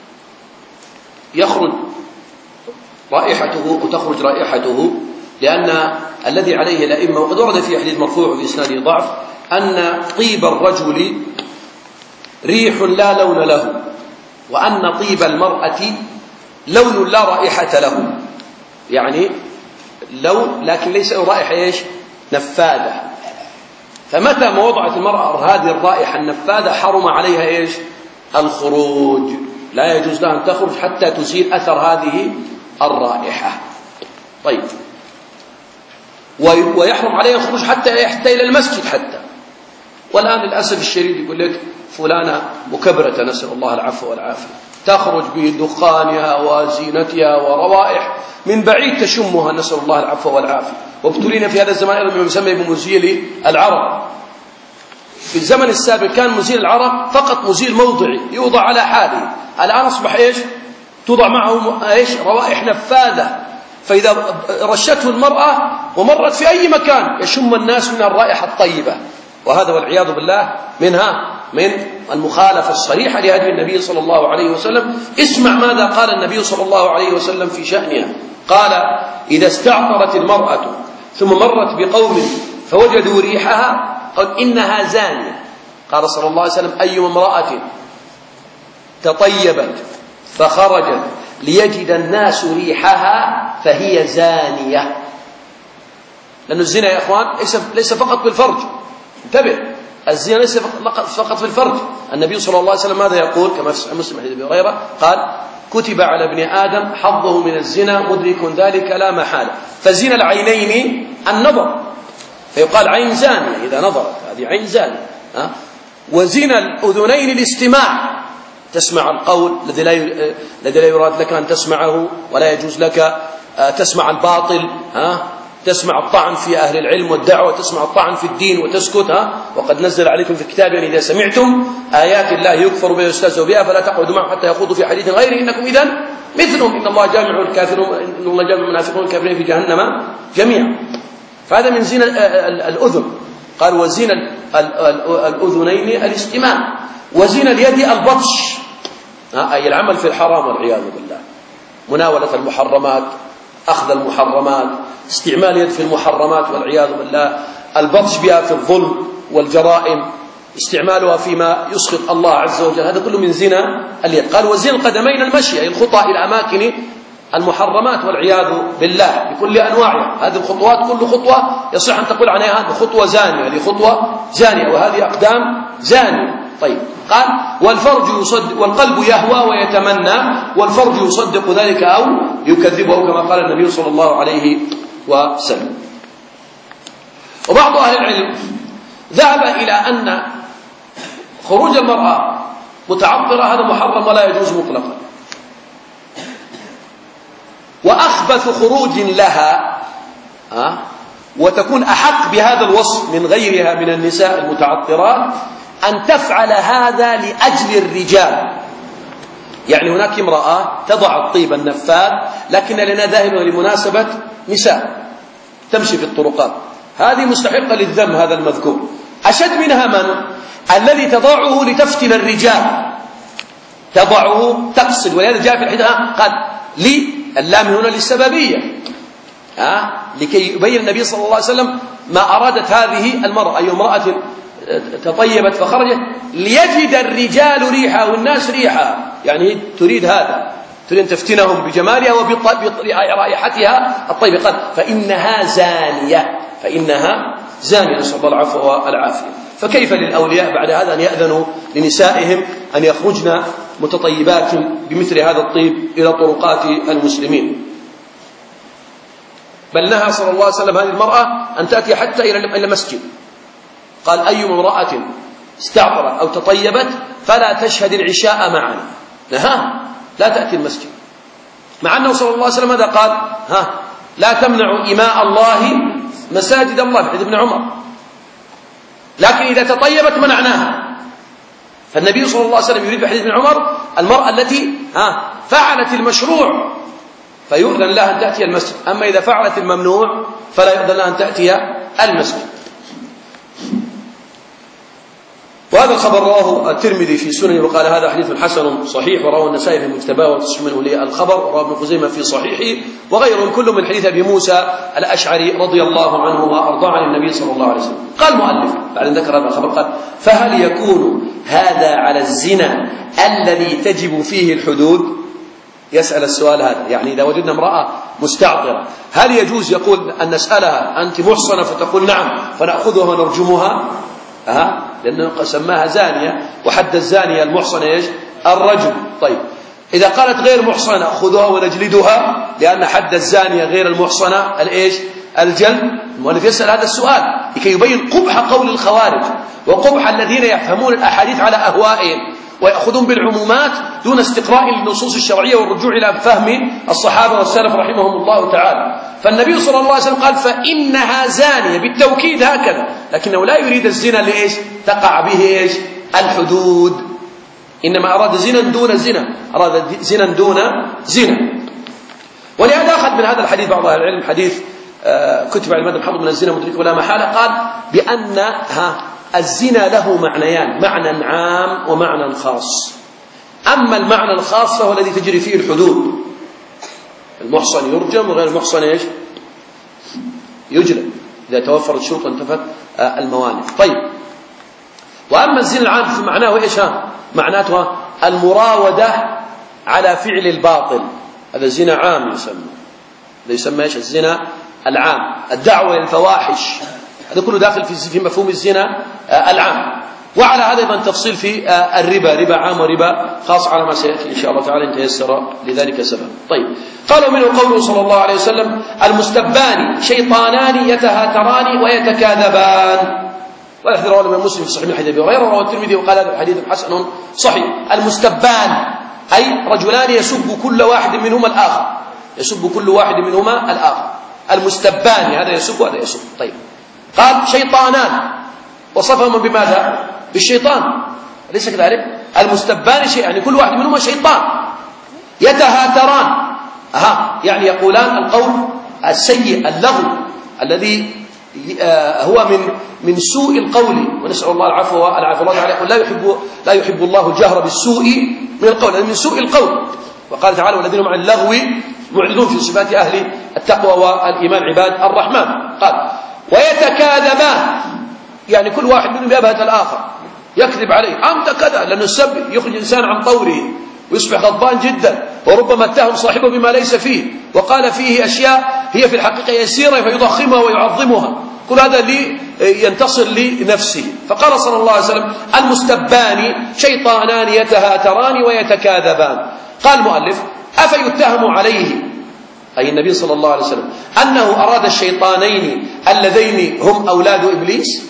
يخرج رائحته وتخرج رائحته، لأن الذي عليه الأئمة وقد ورد في حديث مرفوع في إسناده ضعف أن طيب الرجل ريح لا لون له، وأن طيب المرأة لون لا رائحة له، يعني لون لكن ليس رائحة إيش؟ نفاذة. فمتى ما وضعت المرأة هذه الرائحة النفاذة حرم عليها إيش؟ الخروج، لا يجوز لها أن تخرج حتى تزيل أثر هذه الرائحة. طيب، ويحرم عليها الخروج حتى حتى إلى المسجد حتى. والآن للأسف الشديد يقول لك فلانة مكبرة، نسأل الله العفو والعافية، تخرج بدخانها وزينتها وروائح من بعيد تشمها، نسأل الله العفو والعافية. وابتلينا في هذا الزمان أيضا بما يسمى بمزيل العرق. في الزمن السابق كان مزيل العرق فقط مزيل موضعي يوضع على حاله، الآن أصبح إيش؟ توضع معه إيش؟ روائح نفاذة، فإذا رشته المرأة ومرت في أي مكان يشم الناس من الرائحة الطيبة، وهذا والعياذ بالله منها من المخالفة الصريحة لهدي النبي صلى الله عليه وسلم. اسمع ماذا قال النبي صلى الله عليه وسلم في شأنها. قال: إذا استعطرت المرأة ثم مرت بقوم فوجدوا ريحها قال إنها زانية. قال صلى الله عليه وسلم: أي امرأة تطيبت فخرجت ليجد الناس ريحها فهي زانية. لأن الزنا يا أخوان ليس فقط بالفرج، انتبه، الزنا ليس فقط في الفرج. النبي صلى الله عليه وسلم ماذا يقول كما في صحيح مسلم حديث أبي هريرة؟ قال: كتب على ابن آدم حظه من الزنا مدرك ذلك لا محالة. فزنا العينين النظر، فيقال عين زانية إذا نظرت، هذه عين زانية. ها؟ وزنا الأذنين الاستماع، تسمع القول الذي لا الذي لا يراد لك أن تسمعه، ولا يجوز لك تسمع الباطل. ها؟ تسمع الطعن في أهل العلم والدعوة، تسمع الطعن في الدين وتسكت. ها؟ وقد نزل عليكم في الكتاب أن إذا سمعتم آيات الله يكفر بها ويستهزأ بها فلا تقعدوا معهم حتى يخوضوا في حديث غيره إنكم إذن مثلهم إن الله جامع الكافرون إن الله جامع المنافقون والكافرين في جهنم جميعا. فهذا من زنا الأذن. قال: وزنا الأذنين الاستماع، وزنا اليد البطش، أي العمل في الحرام والعياذ بالله، مناولة المحرمات، أخذ المحرمات، استعمال اليد في المحرمات والعياذ بالله، البطش بها في الظلم والجرائم، استعمالها فيما يسخط الله عز وجل، هذا كله من زنا اليد. قال: وزنا القدمين المشي، أي الخطى إلى أماكن المحرمات والعياذ بالله بكل أنواعها. هذه الخطوات كل خطوة يصح أن تقول عنها هذه خطوة زانية، هذه خطوة زانية، وهذه أقدام زانية. طيب، قال: والفرج يصدق والقلب يهوى ويتمنى، والفرج يصدق ذلك أو يكذبه كما قال النبي صلى الله عليه وسلم. وبعض أهل العلم ذهب إلى أن خروج المرأة متعطرة هذا محرم ولا يجوز مطلقا، وأخبث خروج لها أه؟ وتكون أحق بهذا الوصف من غيرها من النساء المتعطرات أن تفعل هذا لأجل الرجال. يعني هناك امرأة تضع الطيب النفاذ لكن لنا ذاهب لمناسبة نساء تمشي في الطرقات، هذه مستحقة للذم. هذا المذكور أشد منها من الذي تضعه لتفتن الرجال، تضعه تقصد، ولهذا جاء في الحديث قال لي اللام هنا للسببية، أه؟ لكي يبين النبي صلى الله عليه وسلم ما أرادت هذه المرأة، أي امرأة تطيبت فخرجت ليجد الرجال ريحها والناس ريحها، يعني تريد هذا، تريد أن تفتنهم بجمالها وبرائحتها الطيبة. قال: فإنها زانية، فإنها زانية، نسأل الله العفو والعافية. فكيف للأولياء بعد هذا أن يأذنوا لنسائهم أن يخرجن متطيبات بمثل هذا الطيب إلى طرقات المسلمين؟ بل نهى صلى الله عليه وسلم هذه المرأة أن تأتي حتى إلى المسجد. قال: أي امرأة استعطرت أو تطيبت فلا تشهد العشاء معنا، نهى لا تأتي المسجد، مع أنه صلى الله عليه وسلم ماذا قال؟ ها لا تمنعوا إماء الله مساجد الله، حديث ابن عمر، لكن إذا تطيبت منعناها. فالنبي صلى الله عليه وسلم يريد بحديث ابن عمر المرأة التي ها فعلت المشروع فيؤذن لها أن تأتي المسجد، أما إذا فعلت الممنوع فلا يؤذن لها أن تأتي المسجد. وهذا الخبر رواه الترمذي في سننه وقال هذا حديث حسن صحيح، ورواه النسائي في مجتباه وتسمنه للخبر، ورواه ابن خزيمة في صحيحه وغيره كل من حديث أبي موسى الأشعري رضي الله عنه وأرضاه عن النبي صلى الله عليه وسلم. قال المؤلف بعد أن ذكر هذا الخبر قال: فهل يكون هذا على الزنا الذي تجب فيه الحدود؟ يسأل السؤال هذا، يعني إذا وجدنا امرأة مستعطرة هل يجوز يقول أن نسألها أنت محصنة فتقول نعم فنأخذها ونرجمها؟ أه؟ لأنه سماها زانية، وحد الزانية المحصنة إيش؟ الرجم. طيب إذا قالت غير محصنة خذوها ونجلدها، لأن حد الزانية غير المحصنة الإيش؟ الجلد. المؤلف يسأل هذا السؤال لكي يبين قبح قول الخوارج وقبح الذين يفهمون الأحاديث على أهوائهم ويأخذون بالعمومات دون استقراء للنصوص الشرعية والرجوع إلى فهم الصحابة والسلف رحمهم الله تعالى. فالنبي صلى الله عليه وسلم قال فإنها زانية بالتوكيد هكذا، لكنه لا يريد الزنا لإيش؟ تقع به إيش؟ الحدود، إنما أراد زنا دون زنا، أراد زنا دون زنا. ولهذا أخذ من هذا الحديث بعض أهل العلم حديث كتب على المدى حظ من الزنا مدرك ولا محالة، قال بأن ها الزنا له معنيان، معنى عام ومعنى خاص. أما المعنى الخاص فهو الذي تجري فيه الحدود، المحصن يرجم وغير المحصن إيش؟ يجلد إذا توفرت الشروط وانتفت الموانع. طيب وأما الزنا العام في معناه إيش؟ معناتها المراودة على فعل الباطل، هذا زنا عام يسمى، هذا يسمى إيش؟ الزنا العام. الدعوة إلى الفواحش هذا كله داخل في مفهوم الزنا العام. وعلى هذا أيضا تفصيل في الربا، ربا عام وربا خاص على ما سيأتي إن شاء الله تعالى إن تيسر لذلك سبب. طيب قالوا منه قوله صلى الله عليه وسلم المستبان شيطانان يتهاتران ويتكاذبان، والحديث رواه الإمام مسلم في صحيح حديث أبي هريرة، ورواه الترمذي وقال هذا حديث حسن صحيح. المستبان أي رجلان يسب كل واحد منهما الآخر، يسب كل واحد منهما الآخر، المستبان هذا يسب وهذا يسب. طيب قال شيطانان وصفهما بماذا؟ بالشيطان، أليس كذلك؟ المستبان شيء يعني كل واحد منهما شيطان. يتهاتران أها يعني يقولان القول السيء اللغو الذي هو من من سوء القول، ونسأل الله العفو والعافية. الله تعالى يقول لا يحب لا يحب الله الجهر بالسوء من القول، من سوء القول. وقال تعالى والذين هم عن اللغو معرضون في صفات أهل التقوى والإيمان عباد الرحمن. قال ويتكاذبان يعني كل واحد منهم يبهت الآخر، يكذب عليه أنت كذا، لأنه السب يخرج الإنسان عن طوره ويصبح غضبان جدا، وربما اتهم صاحبه بما ليس فيه وقال فيه أشياء هي في الحقيقة يسيرة فيضخمها ويعظمها، كل هذا لي ينتصر لنفسه. فقال صلى الله عليه وسلم المستبان شيطانان يتهاتران ويتكاذبان. قال المؤلف أفيتهم عليه أي النبي صلى الله عليه وسلم أنه أراد الشيطانين اللذين هم أولاد إبليس؟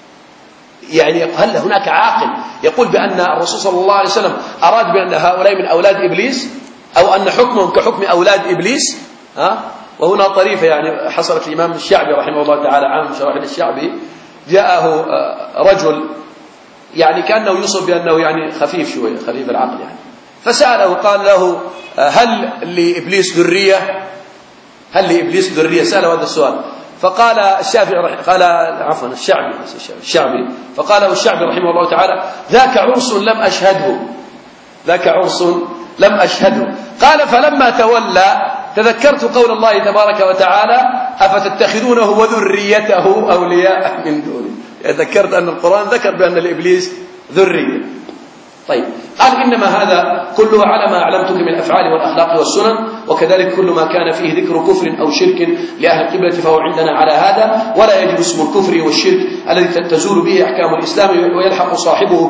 يعني هل هناك عاقل يقول بأن الرسول صلى الله عليه وسلم أراد بأن هؤلاء من أولاد إبليس، أو أن حكمهم كحكم أولاد إبليس؟ ها؟ وهنا طريفة يعني حصلت الإمام الشعبي رحمه الله تعالى، عام شراحيل الشعبي، جاءه رجل يعني كأنه يوصف بأنه يعني خفيف شوية، خفيف العقل يعني، فسأله قال له هل لإبليس ذرية؟ هل لإبليس ذرية؟ سأله هذا السؤال. فقال الشافعي قال عفوا الشعبي الشعبي فقال له الشعبي رحمه الله تعالى ذاك عرس لم أشهده، ذاك عرس لم أشهده. قال فلما تولى تذكرت قول الله تبارك وتعالى أفتتخذونه وذريته أولياء من دونه، ذكرت أن القرآن ذكر بأن لإبليس ذرية. طيب قال إنما هذا كله على ما أعلمتك من الأفعال والأخلاق والسنن، وكذلك كل ما كان فيه ذكر كفر أو شرك لأهل القبلة فهو عندنا على هذا، ولا يجب اسم الكفر والشرك الذي تزول به أحكام الإسلام ويلحق صاحبه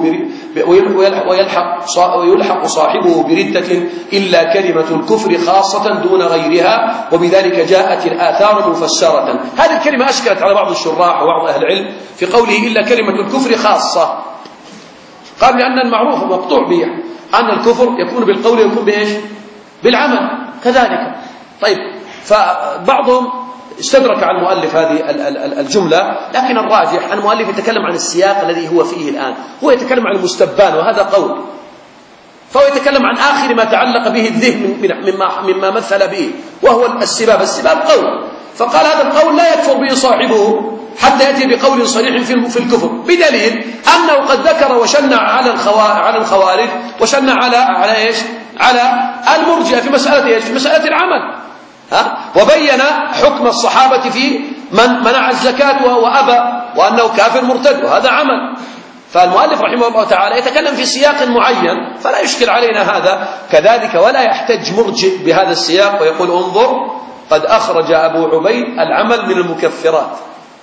ويلحق ويلحق صاحبه بردة إلا كلمة الكفر خاصة دون غيرها، وبذلك جاءت الآثار مفسرة. هذه الكلمة أشكلت على بعض الشراح وبعض أهل العلم في قوله إلا كلمة الكفر خاصة، قال لأن المعروف مقطوع به أن الكفر يكون بالقول يكون بإيش؟ بالعمل كذلك. طيب فبعضهم استدرك على المؤلف هذه الجملة، لكن الراجح أن المؤلف يتكلم عن السياق الذي هو فيه الآن، هو يتكلم عن المستبان وهذا قول، فهو يتكلم عن آخر ما تعلق به الذهن مما, مما مثل به وهو السباب. السباب قول، فقال هذا القول لا يكفر به صاحبه حتى يأتي بقول صريح في الكفر، بدليل أنه قد ذكر وشنع على على الخوارج وشنع على على ايش؟ على المرجئة في مسألة ايش؟ في مسألة العمل، ها؟ وبين حكم الصحابة في من منع الزكاة وأبى وأنه كافر مرتد، وهذا عمل. فالمؤلف رحمه الله تعالى يتكلم في سياق معين فلا يشكل علينا هذا كذلك، ولا يحتج مرجئ بهذا السياق ويقول انظر قد أخرج أبو عبيد العمل من المكفرات،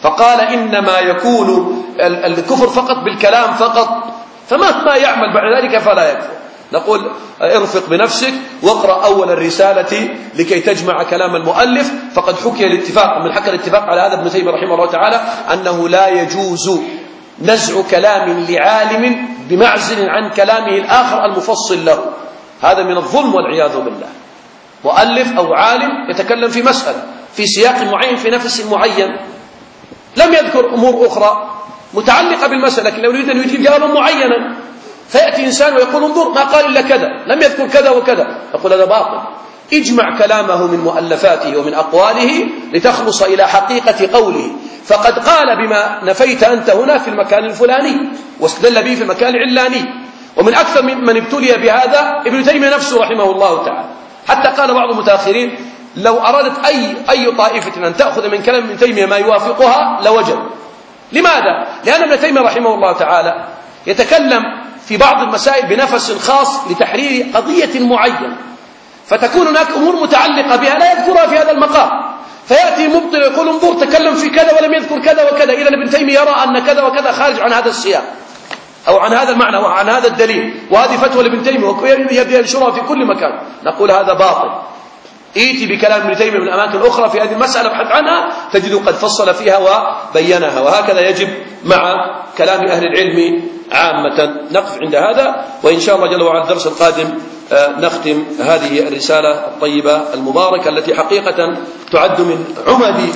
فقال إنما يكون الكفر فقط بالكلام فقط، فمهما يعمل بعد ذلك فلا يكفر. نقول ارفق بنفسك واقرأ أول الرسالة لكي تجمع كلام المؤلف. فقد حكي الاتفاق من حكى الاتفاق على هذا ابن تيمية رحمه الله تعالى أنه لا يجوز نزع كلام لعالم بمعزل عن كلامه الآخر المفصل له. هذا من الظلم والعياذ بالله. مؤلف أو عالم يتكلم في مسألة في سياق معين في نفس معين، لم يذكر أمور أخرى متعلقة بالمسألة، لكن لو يريد أن يجيب جوابا معينا فيأتي إنسان ويقول انظر ما قال إلا كذا، لم يذكر كذا وكذا، يقول هذا باطل. اجمع كلامه من مؤلفاته ومن أقواله لتخلص إلى حقيقة قوله. فقد قال بما نفيت أنت هنا في المكان الفلاني واستدل به في المكان العلاني. ومن أكثر من ابتلي بهذا ابن تيمية نفسه رحمه الله تعالى، حتى قال بعض المتأخرين لو أرادت أي, أي طائفة أن تأخذ من كلام ابن تيمية ما يوافقها لوجد. لماذا؟ لأن ابن تيمية رحمه الله تعالى يتكلم في بعض المسائل بنفس خاص لتحرير قضية معينة، فتكون هناك أمور متعلقة بها لا يذكرها في هذا المقام، فيأتي مبطل يقول انظر تكلم في كذا ولم يذكر كذا وكذا، إذا ابن تيمية يرى أن كذا وكذا خارج عن هذا السياق أو عن هذا المعنى وعن هذا الدليل، وهذه فتوى لابن تيمية ويبدأ ينشرها في كل مكان. نقول هذا باطل. ائتي بكلام ابن تيمية من أماكن أخرى في هذه المسألة ابحث عنها تجد قد فصل فيها وبينها. وهكذا يجب مع كلام أهل العلم عامة. نقف عند هذا، وإن شاء الله جل وعلا الدرس القادم نختم هذه الرسالة الطيبة المباركة التي حقيقة تعد من عمد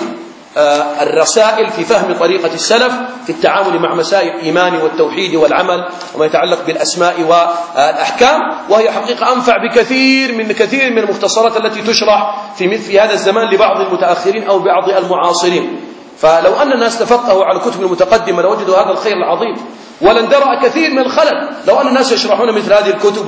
الرسائل في فهم طريقة السلف في التعامل مع مسائل الإيمان والتوحيد والعمل وما يتعلق بالأسماء والأحكام، وهي حقيقة أنفع بكثير من كثير من المختصرات التي تشرح في مثل هذا الزمان لبعض المتأخرين أو بعض المعاصرين. فلو أن الناس تفقهوا على الكتب المتقدمة لوجدوا هذا الخير العظيم، ولن درأ كثير من الخلل لو أن الناس يشرحون مثل هذه الكتب.